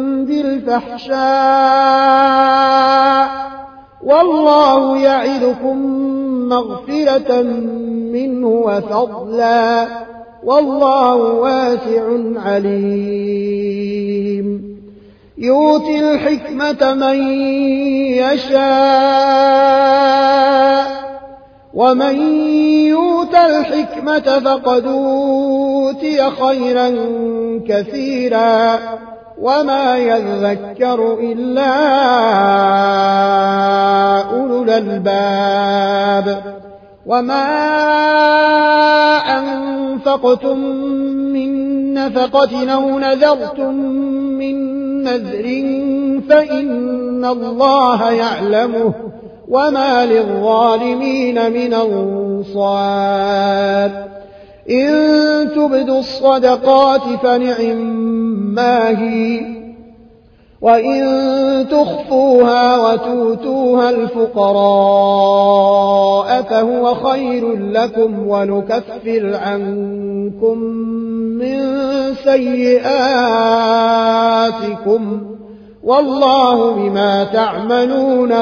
بالفحشاء والله يعدكم مغفرة منه وفضلا والله واسع عليم. يؤتي الحكمة من يشاء ومن يؤت الحكمة فقد أوتي خيرا كثيرا وما يذكر إلا أولو الألباب. وما أنفقتم من نفقة أو نذرتم من نذر فإن الله يعلمه وما للظالمين من أنصار. إن تبدوا الصدقات فنعما هي وإن تخفوها وتؤتوها الفقراء فهو خير لكم ونكفر عنكم من سيئاتكم والله بما تعملون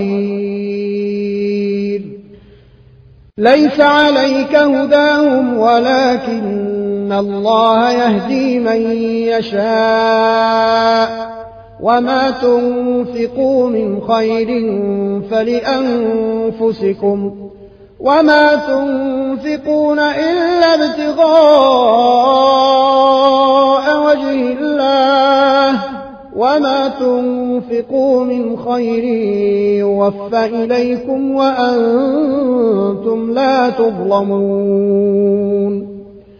خبير. ليس عليك هداهم ولكن الله يهدي من يشاء وما تنفقوا من خير فلأنفسكم وما تنفقون إلا ابتغاء تنفقوا من خير يوفى إليكم وأنتم لا تظلمون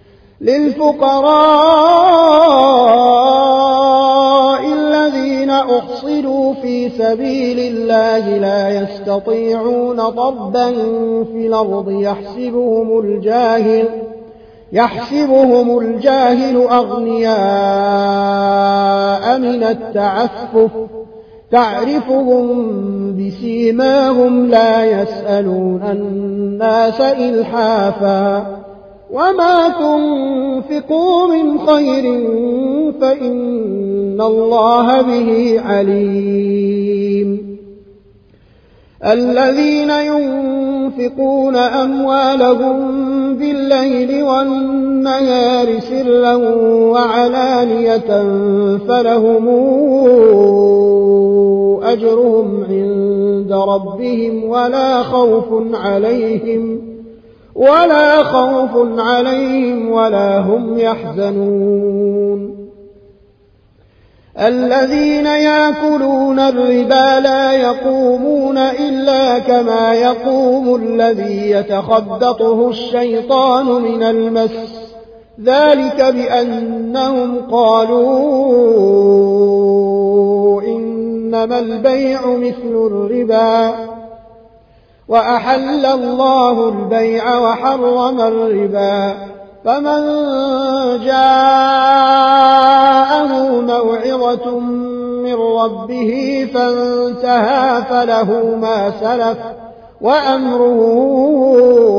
للفقراء الذين أحصروا في سبيل الله لا يستطيعون ضربا في الأرض يحسبهم الجاهل أغنياء من التعفف تعرفهم بسيماهم لا يسألون الناس إلحافا وما تنفقوا من خير فإن الله به عليم الذين ينفقون أموالهم بالليل والنهار سرا وعلانية فلهم أجرهم عند ربهم ولا خوف عليهم ولا هم يحزنون الذين يأكلون الربا لا يقومون إلا كما يقوم الذي يتخبطه الشيطان من المس ذلك بأنهم قالوا إنما البيع مثل الربا وأحل الله البيع وحرم الربا فمن جاءه موعظة من ربه فانتهى فله ما سلف وأمره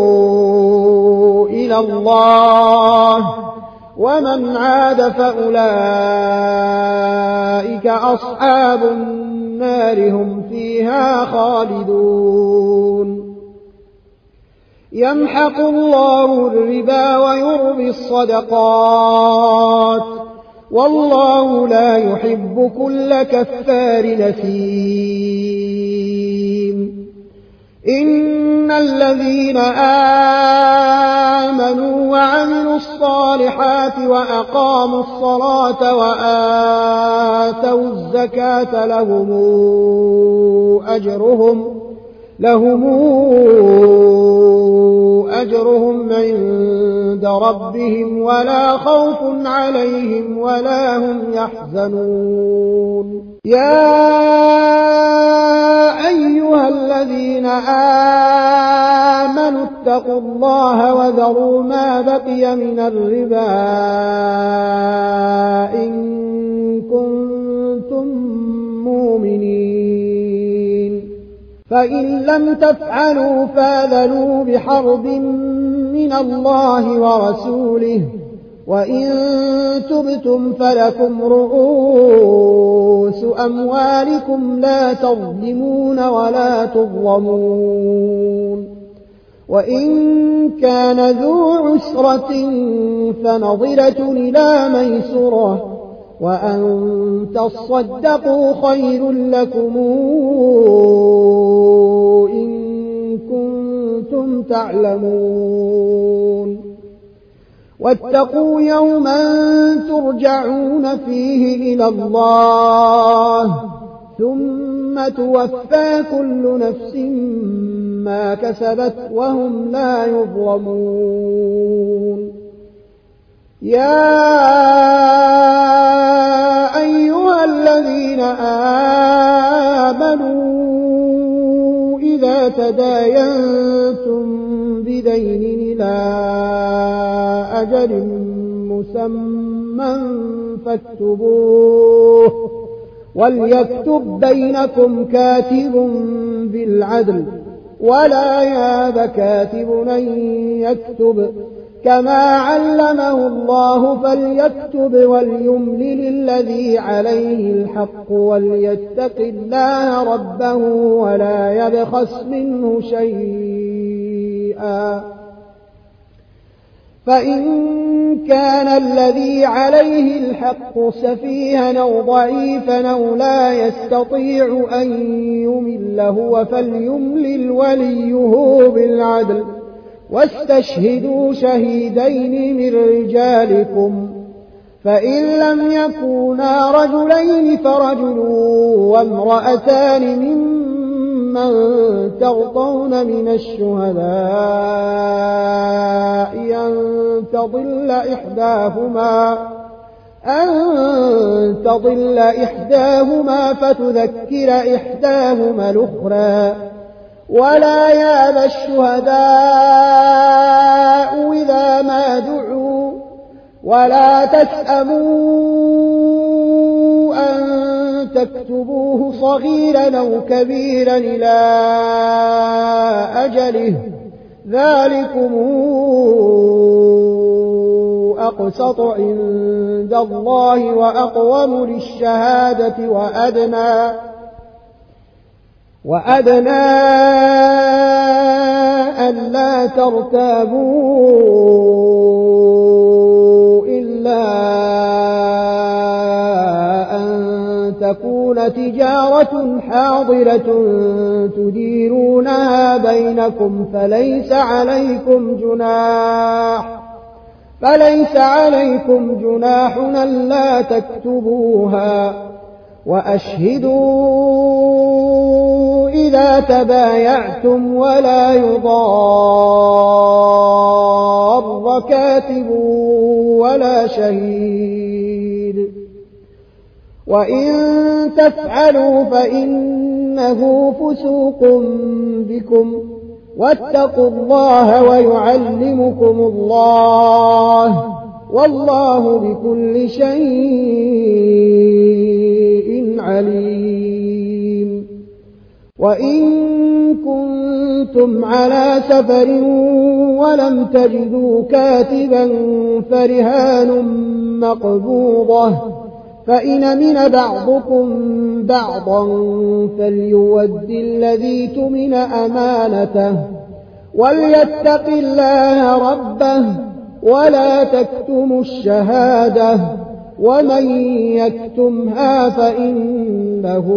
إلى الله ومن عاد فأولئك أصحاب النار هم فيها خالدون يمحق الله الربا ويربي الصدقات والله لا يحب كل كفار نثيم إن الذين آمنوا وعملوا الصالحات وأقاموا الصلاة وآتوا الزكاة لهم أجرهم عند ربهم ولا خوف عليهم ولا هم يحزنون يا أيها الذين آمنوا اتقوا الله وذروا ما بقي من الربا إن كنتم مؤمنين فإن لم تفعلوا فاذنوا بحرب من الله ورسوله وإن تبتم فلكم رؤوس أموالكم لا تظلمون ولا تظلمون وإن كان ذو عسرة فنظرة إلى ميسرة وأن تصدقوا خير لكم إن كنتم تعلمون واتقوا يوما ترجعون فيه إلى الله ثم توفى كل نفس ما كسبت وهم لا يظلمون يا أيها الذين آمنوا إذا تداينتم بدين إلى أجل مسمى فاكتبوه وليكتب بينكم كاتب بالعدل ولا ياب كاتب أن يكتب كما علمه الله فليكتب وليملل الذي عليه الحق وليتق الله ربه ولا يبخس منه شيئا فإن كان الذي عليه الحق سفيها أو ضعيفا أو لا يستطيع أن يمل هو فليملل وليه بالعدل واستشهدوا شهيدين من رجالكم فإن لم يكونا رجلين فرجل وامرأتان ممن ترضون من الشهداء أن تضل إحداهما فتذكر إحداهما الأخرى ولا يأبى الشهداء إذا ما دعوا ولا تسأموا أن تكتبوه صغيرا أو كبيرا إلى أجله ذلكم أقسط عند الله وأقوم للشهادة وأدنى ألا ترتابوا إلا أن تكون تجارة حاضرة تديرونها بينكم فليس عليكم جناح ألا تكتبوها وأشهدوا إذا تبايعتم ولا يضار كاتب ولا شهيد وإن تفعلوا فإنه فسوق بكم واتقوا الله ويعلمكم الله والله بكل شيء عليم وإن كنتم على سفر ولم تجدوا كاتبا فرهان مقبوضة فإن أمن بعضكم بعضا فليؤد الذي اؤتمن أمانته وليتق الله ربه ولا تكتموا الشهادة ومن يكتمها فإنه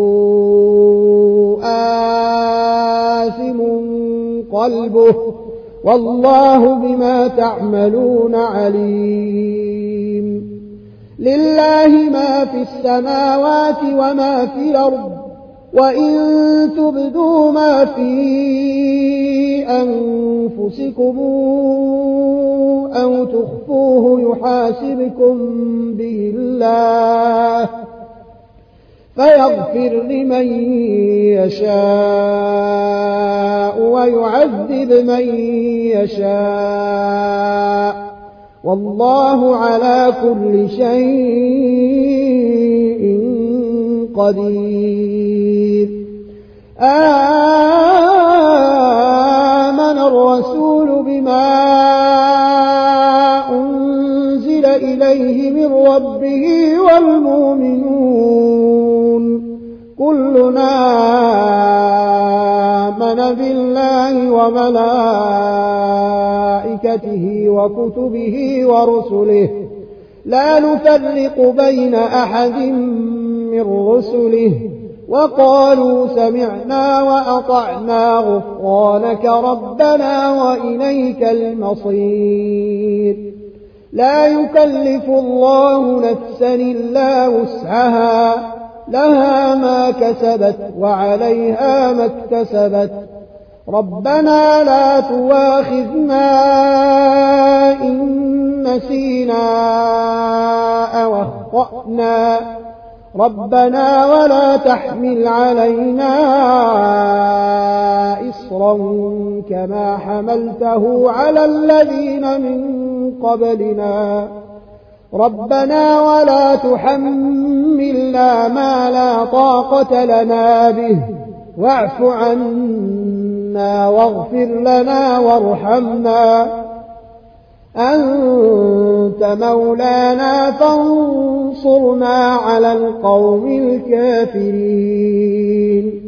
آثم قلبه والله بما تعملون عليم لله ما في السماوات وما في الأرض وإن تبدوا ما في أنفسكم أو تخفوه يحاسبكم به الله فيغفر لمن يشاء ويعذب من يشاء والله على كل شيء قدير آمن الرسول بما أنزل إليه من ربه والمؤمنون كلنا آمن بالله وملائكته وكتبه ورسله لا نفرق بين أحد من رسله وقالوا سمعنا وأطعنا غفرانك ربنا وإليك المصير لا يكلف الله نفسا إلا وسعها لها ما كسبت وعليها ما اكتسبت ربنا لا تواخذنا إن نسينا أو أخطأنا ربنا ولا تحمل علينا إصرا كما حملته على الذين من قبلنا ربنا ولا تحملنا ما لا طاقة لنا به واعف عنا واغفر لنا وارحمنا أنت مولانا فانصرنا على القوم الكافرين